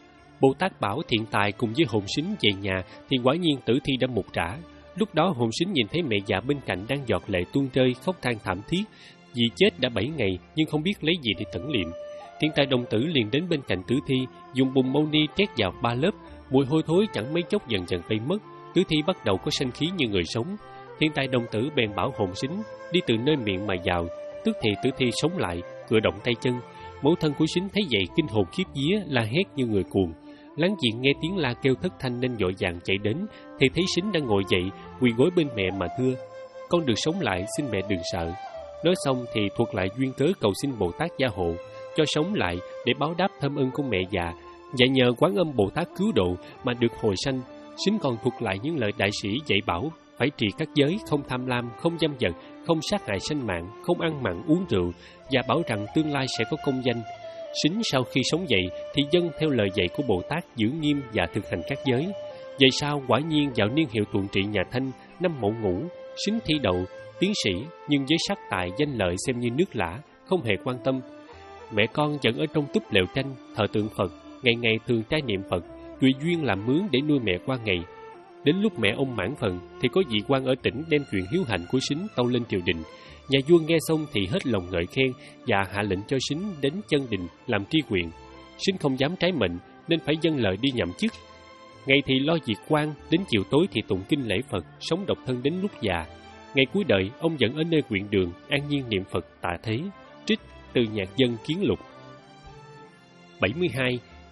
Bồ Tát bảo Thiện Tài cùng với hồn Sính về nhà thì quả nhiên tử thi đã mục rã. Lúc đó hồn Sính nhìn thấy mẹ già bên cạnh đang giọt lệ tuôn rơi, khóc than thảm thiết vì chết đã bảy ngày nhưng không biết lấy gì để tẩn liệm. Thiện Tài Đồng Tử liền đến bên cạnh tử thi, dùng bùn mâu ni trét vào ba lớp, mùi hôi thối chẳng mấy chốc dần dần bay mất, tử thi bắt đầu có sanh khí như người sống. Thiện Tài Đồng Tử bèn bảo hồn Sính đi từ nơi miệng mà vào, tức thì tử thi sống lại, cử động tay chân. Mẫu thân của Sính thấy vậy kinh hồn khiếp vía, la hét như người cuồng. Láng giềng nghe tiếng la kêu thất thanh nên vội vàng chạy đến, thì thấy Sính đang ngồi dậy, quỳ gối bên mẹ mà thưa: con được sống lại, xin mẹ đừng sợ. Nói xong thì thuật lại duyên cớ cầu xin Bồ Tát gia hộ cho sống lại để báo đáp thâm ân của mẹ già, và nhờ Quán Âm Bồ Tát cứu độ mà được hồi sanh. Sính còn thuật lại những lời đại sĩ dạy bảo phải trì các giới, không tham lam, không dâm dật, không sát hại sinh mạng, không ăn mặn uống rượu, và bảo rằng tương lai sẽ có công danh. Sính sau khi sống dậy thì dâng theo lời dạy của Bồ Tát giữ nghiêm và thực hành các giới. Vậy sau quả nhiên vào niên hiệu tuần trị nhà Thanh năm Mậu Ngũ, Sính thi đậu tiến sĩ, nhưng với sắc tài danh lợi xem như nước lã, không hề quan tâm. Mẹ con vẫn ở trong túp lều tranh thờ tượng Phật, ngày ngày thường trai niệm Phật, tùy duyên làm mướn để nuôi mẹ qua ngày. Đến lúc mẹ ông mãn phần thì có vị quan ở tỉnh đem chuyện hiếu hạnh của Sính tâu lên triều đình. Nhà vua nghe xong thì hết lòng ngợi khen và hạ lệnh cho Sính đến chân đình làm tri huyện. Sính không dám trái mệnh nên phải dâng lời đi nhậm chức. Ngày thì lo việc quan, đến chiều tối thì tụng kinh lễ Phật, sống độc thân đến lúc già. Ngày cuối đời ông vẫn ở nơi huyện đường an nhiên niệm Phật tạ thế. Trích từ Nhạc Dân Kiến Lục. bảy mươi hai.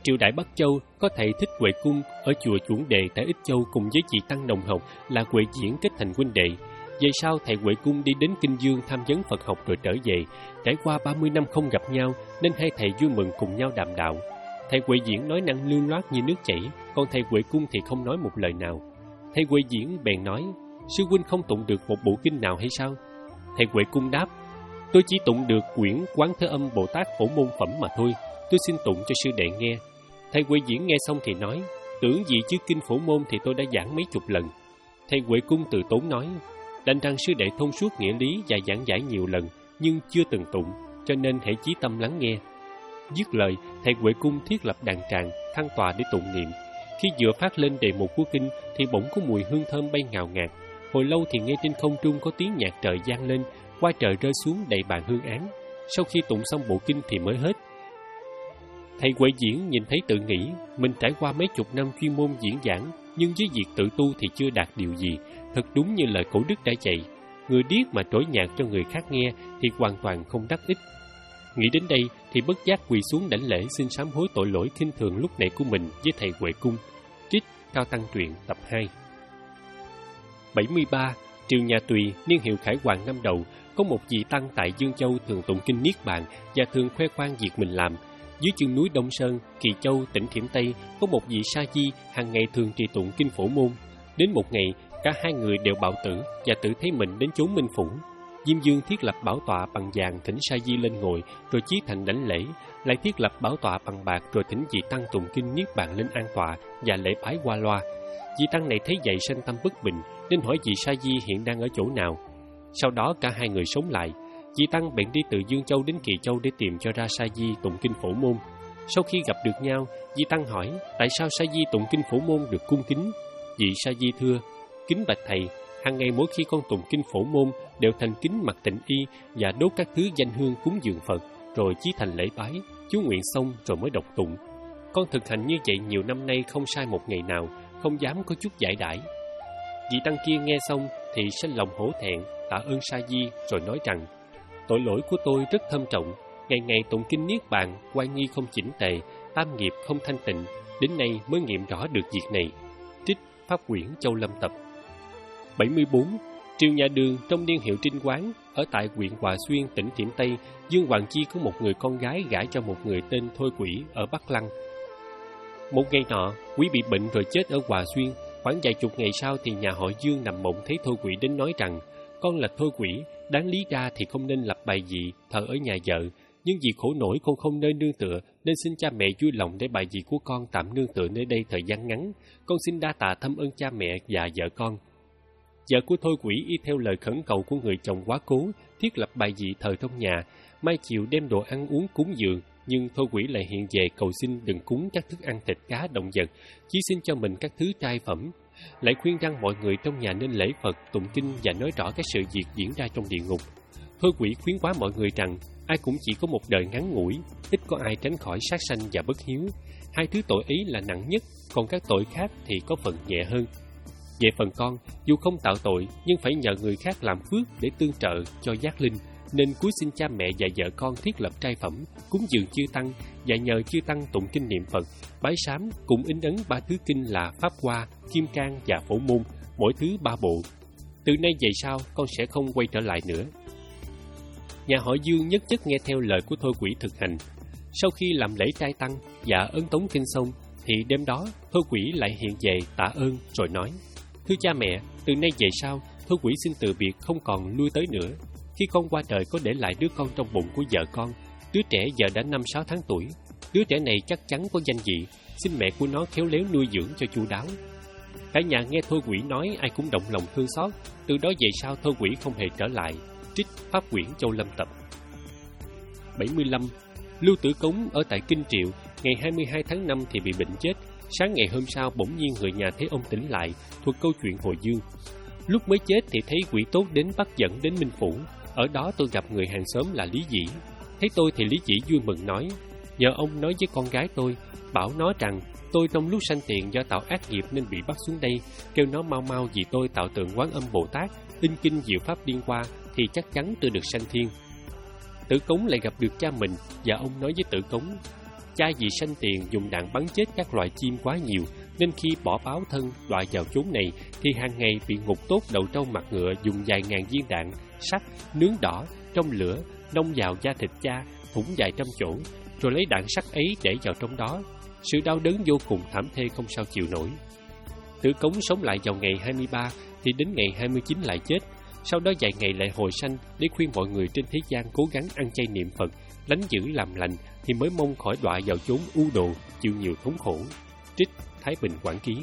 Triều đại Bắc Châu có thầy Thích Huệ Cung ở chùa Chuẩn Đề tại Ích Châu cùng với chị tăng đồng học là Huệ Diễn kết thành huynh đệ. Về sau thầy Huệ Cung đi đến Kinh Dương tham vấn Phật học rồi trở về. Trải qua ba mươi năm không gặp nhau nên hai thầy vui mừng cùng nhau đàm đạo. Thầy Huệ Diễn nói năng lưu loát như nước chảy, còn thầy Huệ Cung thì không nói một lời nào. Thầy Huệ Diễn bèn nói: sư huynh không tụng được một bộ kinh nào hay sao? Thầy Huệ Cung đáp: tôi chỉ tụng được quyển Quán Thế Âm Bồ Tát Phổ Môn Phẩm mà thôi, tôi xin tụng cho sư đệ nghe. Thầy Huệ Diễn nghe xong thì nói: tưởng gì chứ kinh Phổ Môn thì tôi đã giảng mấy chục lần. Thầy Huệ Cung từ tốn nói: đành rằng sư đệ thông suốt nghĩa lý và giảng giải nhiều lần nhưng chưa từng tụng, cho nên hãy chí tâm lắng nghe. Dứt lời, thầy Huệ Cung thiết lập đàn tràng, thăng tọa để tụng niệm. Khi vừa phát lên đề mục của kinh thì bỗng có mùi hương thơm bay ngào ngạt. Hồi lâu thì nghe trên không trung có tiếng nhạc trời vang lên, qua trời rơi xuống đầy bàn hương án. Sau khi tụng xong bộ kinh thì mới hết. Thầy Huệ Diễn nhìn thấy tự nghĩ mình trải qua mấy chục năm chuyên môn diễn giảng, nhưng với việc tự tu thì chưa đạt điều gì. Thật đúng như lời cổ đức đã dạy, người điếc mà trối nhạc cho người khác nghe thì hoàn toàn không đắc ích. Nghĩ đến đây thì bất giác quỳ xuống đảnh lễ xin sám hối tội lỗi khinh thường lúc nãy của mình với thầy Huệ Cung. Trích Cao Tăng Truyện tập hai. bảy mươi ba. Triều nhà Tùy, niên hiệu Khải Hoàng năm đầu, có một vị tăng tại Dương Châu thường tụng kinh Niết Bàn và thường khoe khoang việc mình làm. Dưới chân núi Đông Sơn, Kỳ Châu, tỉnh Thiểm Tây có một vị sa di hàng ngày thường trì tụng kinh Phổ Môn. Đến một ngày, cả hai người đều bạo tử và tự thấy mình đến chốn Minh Phủ. Diêm Dương thiết lập bảo tọa bằng vàng thỉnh sa di lên ngồi, rồi chí thành đảnh lễ, lại thiết lập bảo tọa bằng bạc rồi thỉnh vị tăng tụng kinh Niết Bàn lên an tọa và lễ bái qua loa. Vị tăng này thấy vậy sanh tâm bất bình nên hỏi vị sa di hiện đang ở chỗ nào. Sau đó cả hai người sống lại. Vị tăng bèn đi từ Dương Châu đến Kỳ Châu để tìm cho ra sa di tụng kinh Phổ Môn. Sau khi gặp được nhau, vị tăng hỏi tại sao sa di tụng kinh Phổ Môn được cung kính. Vị sa di thưa: kính bạch thầy, hàng ngày mỗi khi con tụng kinh Phổ Môn đều thành kính mặc tịnh y và đốt các thứ danh hương cúng dường Phật, rồi chí thành lễ bái, chú nguyện xong rồi mới đọc tụng. Con thực hành như vậy nhiều năm nay không sai một ngày nào, không dám có chút giải đãi. Vị tăng kia nghe xong thì sanh lòng hổ thẹn, tạ ơn sa di rồi nói rằng: tội lỗi của tôi rất thâm trọng, ngày ngày tụng kinh Niết Bàn, oai nghi không chỉnh tề, tam nghiệp không thanh tịnh, đến nay mới nghiệm rõ được việc này. Trích Pháp Quyển Châu Lâm Tập. bảy mươi bốn. Triều nhà Đường trong niên hiệu Trinh Quán, ở tại huyện Hòa Xuyên, tỉnh Thiểm Tây, Dương Hoàng Chi có một người con gái gả cho một người tên Thôi Quỷ ở Bắc Lăng. Một ngày nọ, Quỷ bị bệnh rồi chết ở Hòa Xuyên. Khoảng vài chục ngày sau thì nhà họ Dương nằm mộng thấy Thôi Quỷ đến nói rằng: con là Thôi Quỷ, đáng lý ra thì không nên lập bài vị thờ ở nhà vợ, nhưng vì khổ nổi con không nơi nương tựa nên xin cha mẹ vui lòng để bài vị của con tạm nương tựa nơi đây thời gian ngắn. Con xin đa tạ thâm ơn cha mẹ và vợ con. Vợ của Thôi Quỷ y theo lời khẩn cầu của người chồng quá cố, thiết lập bài vị thờ trong nhà, mai chiều đem đồ ăn uống cúng dường, nhưng Thôi Quỷ lại hiện về cầu xin đừng cúng các thức ăn thịt cá động vật, chỉ xin cho mình các thứ trai phẩm. Lại khuyên rằng mọi người trong nhà nên lễ Phật, tụng kinh và nói rõ các sự việc diễn ra trong địa ngục. Thôi Quỷ khuyến quá mọi người rằng ai cũng chỉ có một đời ngắn ngủi, ít có ai tránh khỏi sát sanh và bất hiếu. Hai thứ tội ấy là nặng nhất, còn các tội khác thì có phần nhẹ hơn. Về phần con, dù không tạo tội nhưng phải nhờ người khác làm phước để tương trợ cho giác linh, nên cúi xin cha mẹ và vợ con thiết lập trai phẩm, cúng dường chư tăng và nhờ chư tăng tụng kinh niệm Phật, bái sám cùng in ấn ba thứ kinh là Pháp Hoa, Kim Cang và Phổ Môn, mỗi thứ ba bộ. Từ nay về sau con sẽ không quay trở lại nữa. Nhà họ Dương nhất chất nghe theo lời của Thôi Quỷ thực hành. Sau khi làm lễ trai tăng và ấn tống kinh xong thì đêm đó Thôi Quỷ lại hiện về tạ ơn rồi nói: thưa cha mẹ, từ nay về sau Thôi Quỷ xin từ biệt không còn lui tới nữa. Khi con qua đời có để lại đứa con trong bụng của vợ con. Đứa trẻ giờ đã năm sáu tháng tuổi. Đứa trẻ này chắc chắn có danh vị, xin mẹ của nó khéo léo nuôi dưỡng cho chu đáo. Cả nhà nghe Thôi Quỷ nói ai cũng động lòng thương xót. Từ đó về sau Thôi Quỷ không hề trở lại. Trích Pháp Quyển Châu Lâm Tập. bảy mươi lăm. Lưu Tử Cống ở tại Kinh Triệu, ngày hai mươi hai tháng năm thì bị bệnh chết. Sáng ngày hôm sau bỗng nhiên người nhà thấy ông tỉnh lại, thuật câu chuyện hồi dương. Lúc mới chết thì thấy quỷ tốt đến bắt dẫn đến Minh Phủ. Ở đó tôi gặp người hàng xóm là Lý Dĩ. Thấy tôi thì Lý Dĩ vui mừng nói: nhờ ông nói với con gái tôi, bảo nó rằng tôi trong lúc sanh tiền do tạo ác nghiệp nên bị bắt xuống đây, kêu nó mau mau vì tôi tạo tượng Quán Âm Bồ Tát, in kinh diệu pháp điên qua thì chắc chắn tôi được sanh thiên. Tử Cống lại gặp được cha mình và ông nói với Tử Cống: cha vì sanh tiền dùng đạn bắn chết các loài chim quá nhiều, nên khi bỏ báo thân đọa vào chốn này thì hàng ngày bị ngục tốt đầu trâu mặt ngựa dùng vài ngàn viên đạn sắt nướng đỏ trong lửa nông vào da thịt cha, thủng vài trăm chỗ, rồi lấy đạn sắt ấy để vào trong đó. Sự đau đớn vô cùng thảm thê không sao chịu nổi. Tử Cống sống lại vào ngày hai mươi ba thì đến ngày hai mươi chín lại chết. Sau đó vài ngày lại hồi sanh để khuyên mọi người trên thế gian cố gắng ăn chay niệm Phật, lánh dữ làm lành thì mới mong khỏi đọa vào chốn u đồ, chịu nhiều thống khổ. Trích Thái Bình Quảng Ký.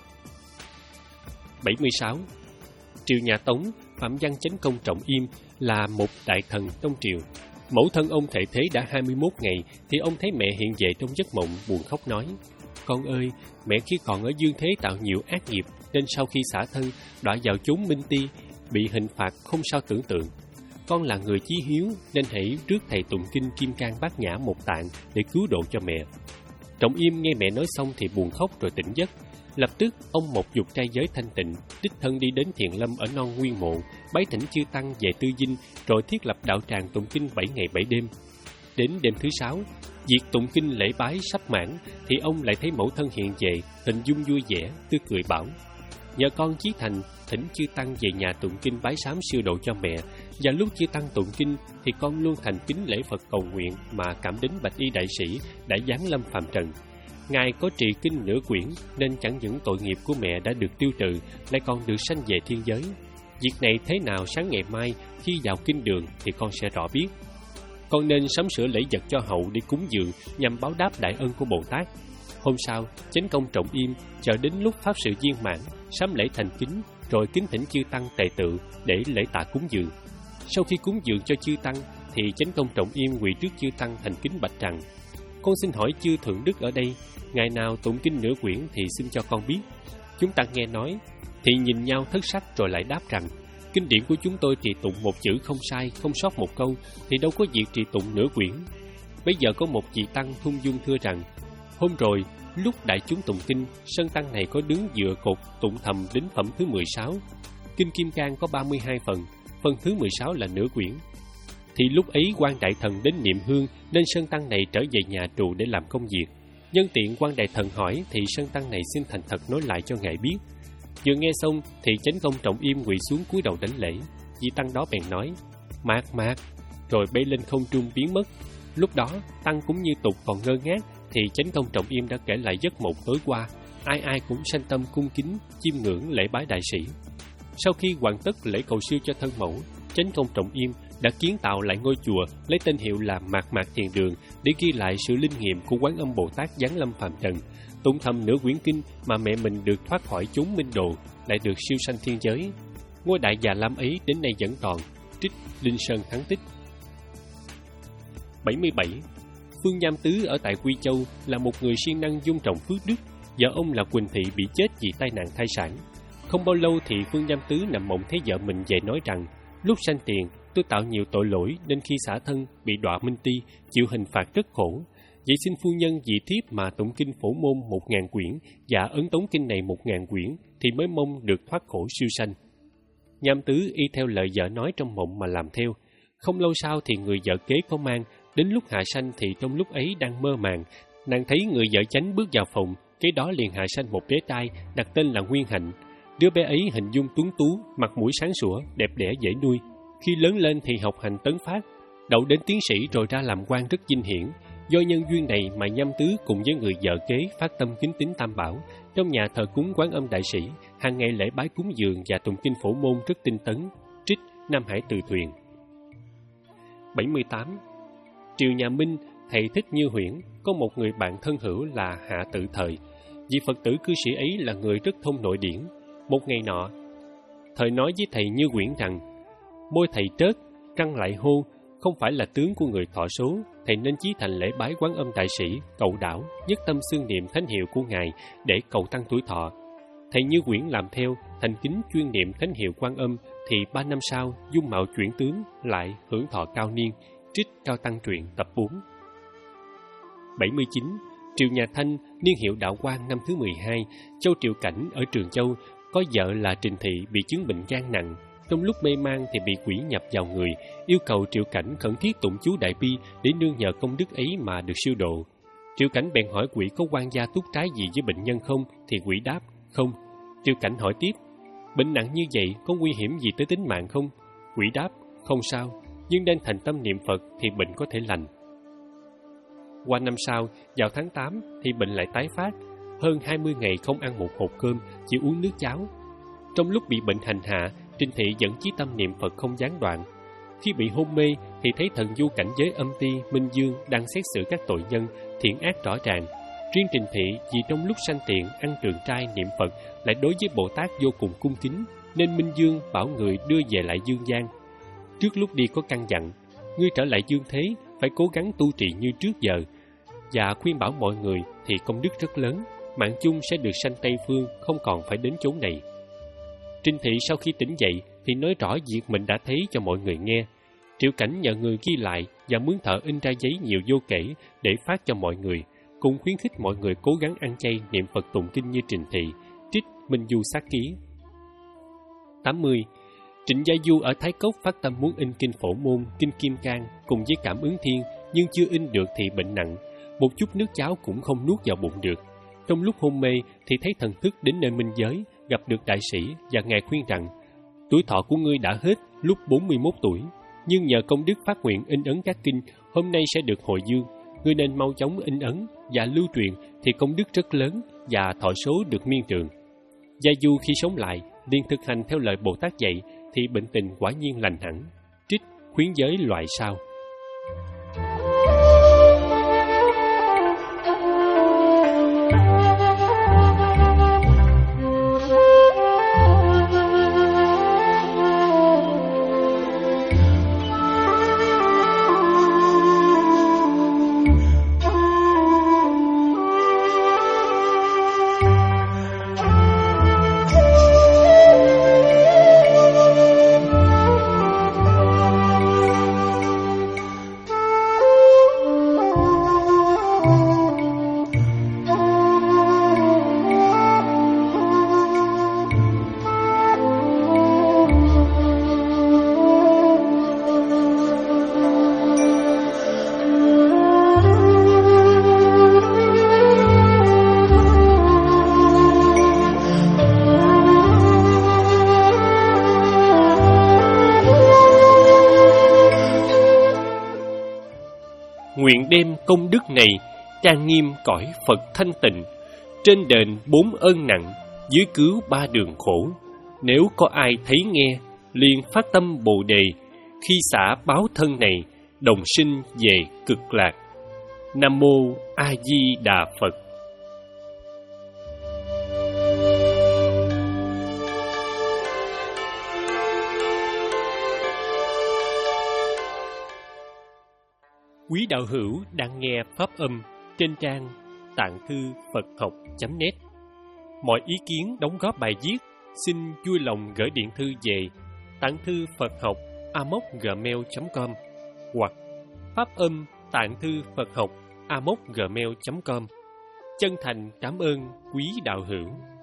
bảy mươi sáu. Triều nhà Tống, Phạm Văn Chánh Công Trọng Im là một đại thần trong triều. Mẫu thân ông thệ thế đã hai mươi mốt ngày thì ông thấy mẹ hiện về trong giấc mộng, buồn khóc nói: "Con ơi, mẹ khi còn ở dương thế tạo nhiều ác nghiệp, nên sau khi xả thân đọa vào chốn minh ti, bị hình phạt không sao tưởng tượng. Con là người chí hiếu nên hãy rước thầy tụng kinh Kim Cang Bát Nhã một tạng để cứu độ cho mẹ." Trọng Im nghe mẹ nói xong thì buồn khóc rồi tỉnh giấc. Lập tức ông một dục trai giới thanh tịnh, đích thân đi đến Thiền Lâm ở non Nguyên Mộ, bái thỉnh chư tăng về Tư Dinh, rồi thiết lập đạo tràng tụng kinh bảy ngày bảy đêm. Đến đêm thứ sáu, việc tụng kinh lễ bái sắp mãn thì ông lại thấy mẫu thân hiện về, hình dung vui vẻ, tươi cười bảo: "Nhờ con chí thành thỉnh chư tăng về nhà tụng kinh bái sám siêu độ cho mẹ, và lúc chư tăng tụng kinh thì con luôn thành kính lễ Phật cầu nguyện mà cảm đến bạch y đại sĩ đã giáng lâm phàm trần. Ngài có trì kinh nửa quyển nên chẳng những tội nghiệp của mẹ đã được tiêu trừ, lại còn được sanh về thiên giới. Việc này thế nào sáng ngày mai khi vào kinh đường thì con sẽ rõ biết. Con nên sắm sửa lễ vật cho hậu để cúng dường nhằm báo đáp đại ân của Bồ Tát." Hôm sau, Chánh Công Trọng Im chờ đến lúc pháp sự viên mãn, sắm lễ thành kính, rồi kính thỉnh chư tăng tề tự để lễ tạ cúng dường. Sau khi cúng dường cho chư tăng thì Chánh Công Trọng Im quỳ trước chư tăng thành kính bạch rằng: "Con xin hỏi chư thượng đức ở đây, ngày nào tụng kinh nửa quyển thì xin cho con biết." Chúng tăng nghe nói thì nhìn nhau thất sắc, rồi lại đáp rằng: "Kinh điển của chúng tôi trì tụng một chữ không sai, không sót một câu, thì đâu có việc trì tụng nửa quyển." Bây giờ có một vị tăng thung dung thưa rằng: "Hôm rồi, lúc đại chúng tụng kinh, sân tăng này có đứng dựa cột tụng thầm đến phẩm thứ mười sáu. Kinh Kim Cang có ba mươi hai phần, phần thứ mười sáu là nửa quyển. Thì lúc ấy quan đại thần đến niệm hương, nên sân tăng này trở về nhà trụ để làm công việc. Nhân tiện quan đại thần hỏi thì sân tăng này xin thành thật nói lại cho ngài biết." Vừa nghe xong thì Chánh Công Trọng Im quỳ xuống cúi đầu đánh lễ. Vị tăng đó bèn nói: "Mạc mạc", rồi bay lên không trung biến mất. Lúc đó tăng cũng như tục còn ngơ ngác thì Chánh Công Trọng Im đã kể lại giấc mộng tối qua. Ai ai cũng sanh tâm cung kính chiêm ngưỡng lễ bái đại sĩ. Sau khi hoàn tất lễ cầu siêu cho thân mẫu, Chánh Công Trọng Im đã kiến tạo lại ngôi chùa lấy tên hiệu là Mạc Mạc Thiền Đường để ghi lại sự linh nghiệm của Quán Âm Bồ Tát giáng lâm phàm trần, tụng thầm nửa quyển kinh mà mẹ mình được thoát khỏi chốn minh đồ, lại được siêu sanh thiên giới. Ngôi đại già lam ấy đến nay vẫn còn. Trích Linh Sơn Thắng Tích. bảy mươi bảy. Phương Nham Tứ ở tại Quy Châu là một người siêng năng dung trồng phước đức. Vợ ông là Quỳnh Thị bị chết vì tai nạn thai sản. Không bao lâu thì Phương Nham Tứ nằm mộng thấy vợ mình về nói rằng: "Lúc sanh tiền, tôi tạo nhiều tội lỗi nên khi xả thân bị đọa minh ti, chịu hình phạt rất khổ. Vậy xin phu nhân vì thiếp mà tụng kinh Phổ Môn một ngàn quyển và ấn tống kinh này một ngàn quyển thì mới mong được thoát khổ siêu sanh." Nham Tứ y theo lời vợ nói trong mộng mà làm theo. Không lâu sau thì người vợ kế có mang. Đến lúc hạ sanh thì trong lúc ấy đang mơ màng, nàng thấy người vợ chánh bước vào phòng, kế đó liền hạ sanh một bé trai đặt tên là Nguyên Hạnh. Đứa bé ấy hình dung tuấn tú, mặt mũi sáng sủa, đẹp đẽ dễ nuôi. Khi lớn lên thì học hành tấn phát, đậu đến tiến sĩ rồi ra làm quan rất vinh hiển. Do nhân duyên này mà Nham Tứ cùng với người vợ kế phát tâm kính tín Tam Bảo, trong nhà thờ cúng Quán Âm đại sĩ, hàng ngày lễ bái cúng dường và tụng kinh Phổ Môn rất tinh tấn. Trích Nam Hải Từ Thuyền. bảy mươi tám. Triều nhà Minh, thầy Thích Như Huyễn có một người bạn thân hữu là Hạ Tự Thời. Vị Phật tử cư sĩ ấy là người rất thông nội điển. Một ngày nọ, Thời nói với thầy Như Huyễn rằng: "Môi thầy trớt, răng lại hô, không phải là tướng của người thọ số. Thầy nên chí thành lễ bái Quán Âm đại sĩ, cầu đảo, nhất tâm xương niệm thánh hiệu của ngài để cầu tăng tuổi thọ." Thầy Như Huyễn làm theo, thành kính chuyên niệm thánh hiệu Quan Âm, thì ba năm sau dung mạo chuyển tướng, lại hưởng thọ cao niên. Trích Cao Tăng Truyện tập bốn. bảy mươi chín. Triều nhà Thanh, niên hiệu Đạo Quang năm thứ mười hai, Châu Triệu Cảnh ở Trường Châu, có vợ là Trình Thị bị chứng bệnh gan nặng. Trong lúc mê man thì bị quỷ nhập vào người, yêu cầu Triệu Cảnh khẩn thiết tụng chú Đại Bi để nương nhờ công đức ấy mà được siêu độ. Triệu Cảnh bèn hỏi quỷ có quan gia túc trái gì với bệnh nhân không, thì quỷ đáp, không. Triệu Cảnh hỏi tiếp, bệnh nặng như vậy có nguy hiểm gì tới tính mạng không? Quỷ đáp, không sao, nhưng đang thành tâm niệm Phật thì bệnh có thể lành. Qua năm sau, vào tháng tám, thì bệnh lại tái phát. Hơn hai mươi ngày không ăn một hột cơm, chỉ uống nước cháo. Trong lúc bị bệnh hành hạ, Trình Thị vẫn chí tâm niệm Phật không gián đoạn. Khi bị hôn mê, thì thấy thần du cảnh giới âm ti, Minh Dương đang xét xử các tội nhân, thiện ác rõ ràng. Riêng Trình Thị vì trong lúc sanh tiện ăn trường trai niệm Phật lại đối với Bồ Tát vô cùng cung kính, nên Minh Dương bảo người đưa về lại dương gian. Trước lúc đi có căn dặn, ngươi trở lại dương thế phải cố gắng tu trì như trước giờ, và khuyên bảo mọi người thì công đức rất lớn, mạng chung sẽ được sanh Tây Phương, không còn phải đến chốn này. Trình Thị sau khi tỉnh dậy thì nói rõ việc mình đã thấy cho mọi người nghe. Triệu Cảnh nhờ người ghi lại và mướn thợ in ra giấy nhiều vô kể để phát cho mọi người, cùng khuyến khích mọi người cố gắng ăn chay niệm Phật tụng kinh như Trình Thị. Trích Minh Du sát ký. tám mươi. Trịnh Gia Du ở Thái Cốc phát tâm muốn in kinh Phổ Môn, kinh Kim Cang cùng với Cảm Ứng Thiên, nhưng chưa in được thì bệnh nặng, một chút nước cháo cũng không nuốt vào bụng được. Trong lúc hôn mê thì thấy thần thức đến nơi minh giới, gặp được đại sĩ và ngài khuyên rằng: tuổi thọ của ngươi đã hết lúc bốn mươi mốt tuổi, nhưng nhờ công đức phát nguyện in ấn các kinh, hôm nay sẽ được hồi dương. Ngươi nên mau chóng in ấn và lưu truyền thì công đức rất lớn và thọ số được miên trường. Gia Du khi sống lại liền thực hành theo lời Bồ Tát dạy thì bệnh tình quả nhiên lành hẳn. Trích Khuyến giới loại sau. Nguyện đem công đức này trang nghiêm cõi Phật thanh tịnh, trên đền bốn ơn nặng, dưới cứu ba đường khổ. Nếu có ai thấy nghe, liền phát tâm Bồ Đề, khi xả báo thân này, đồng sinh về cực lạc. Nam mô A Di Đà Phật. Quý đạo hữu đang nghe pháp âm trên trang tạng thư Phật học chấm net. Mọi ý kiến đóng góp bài viết xin vui lòng gửi điện thư về tạng thư Phật học a m o c gmail chấm com hoặc pháp âm tạng thư Phật học a m o c gmail chấm com. Chân thành cảm ơn quý đạo hữu.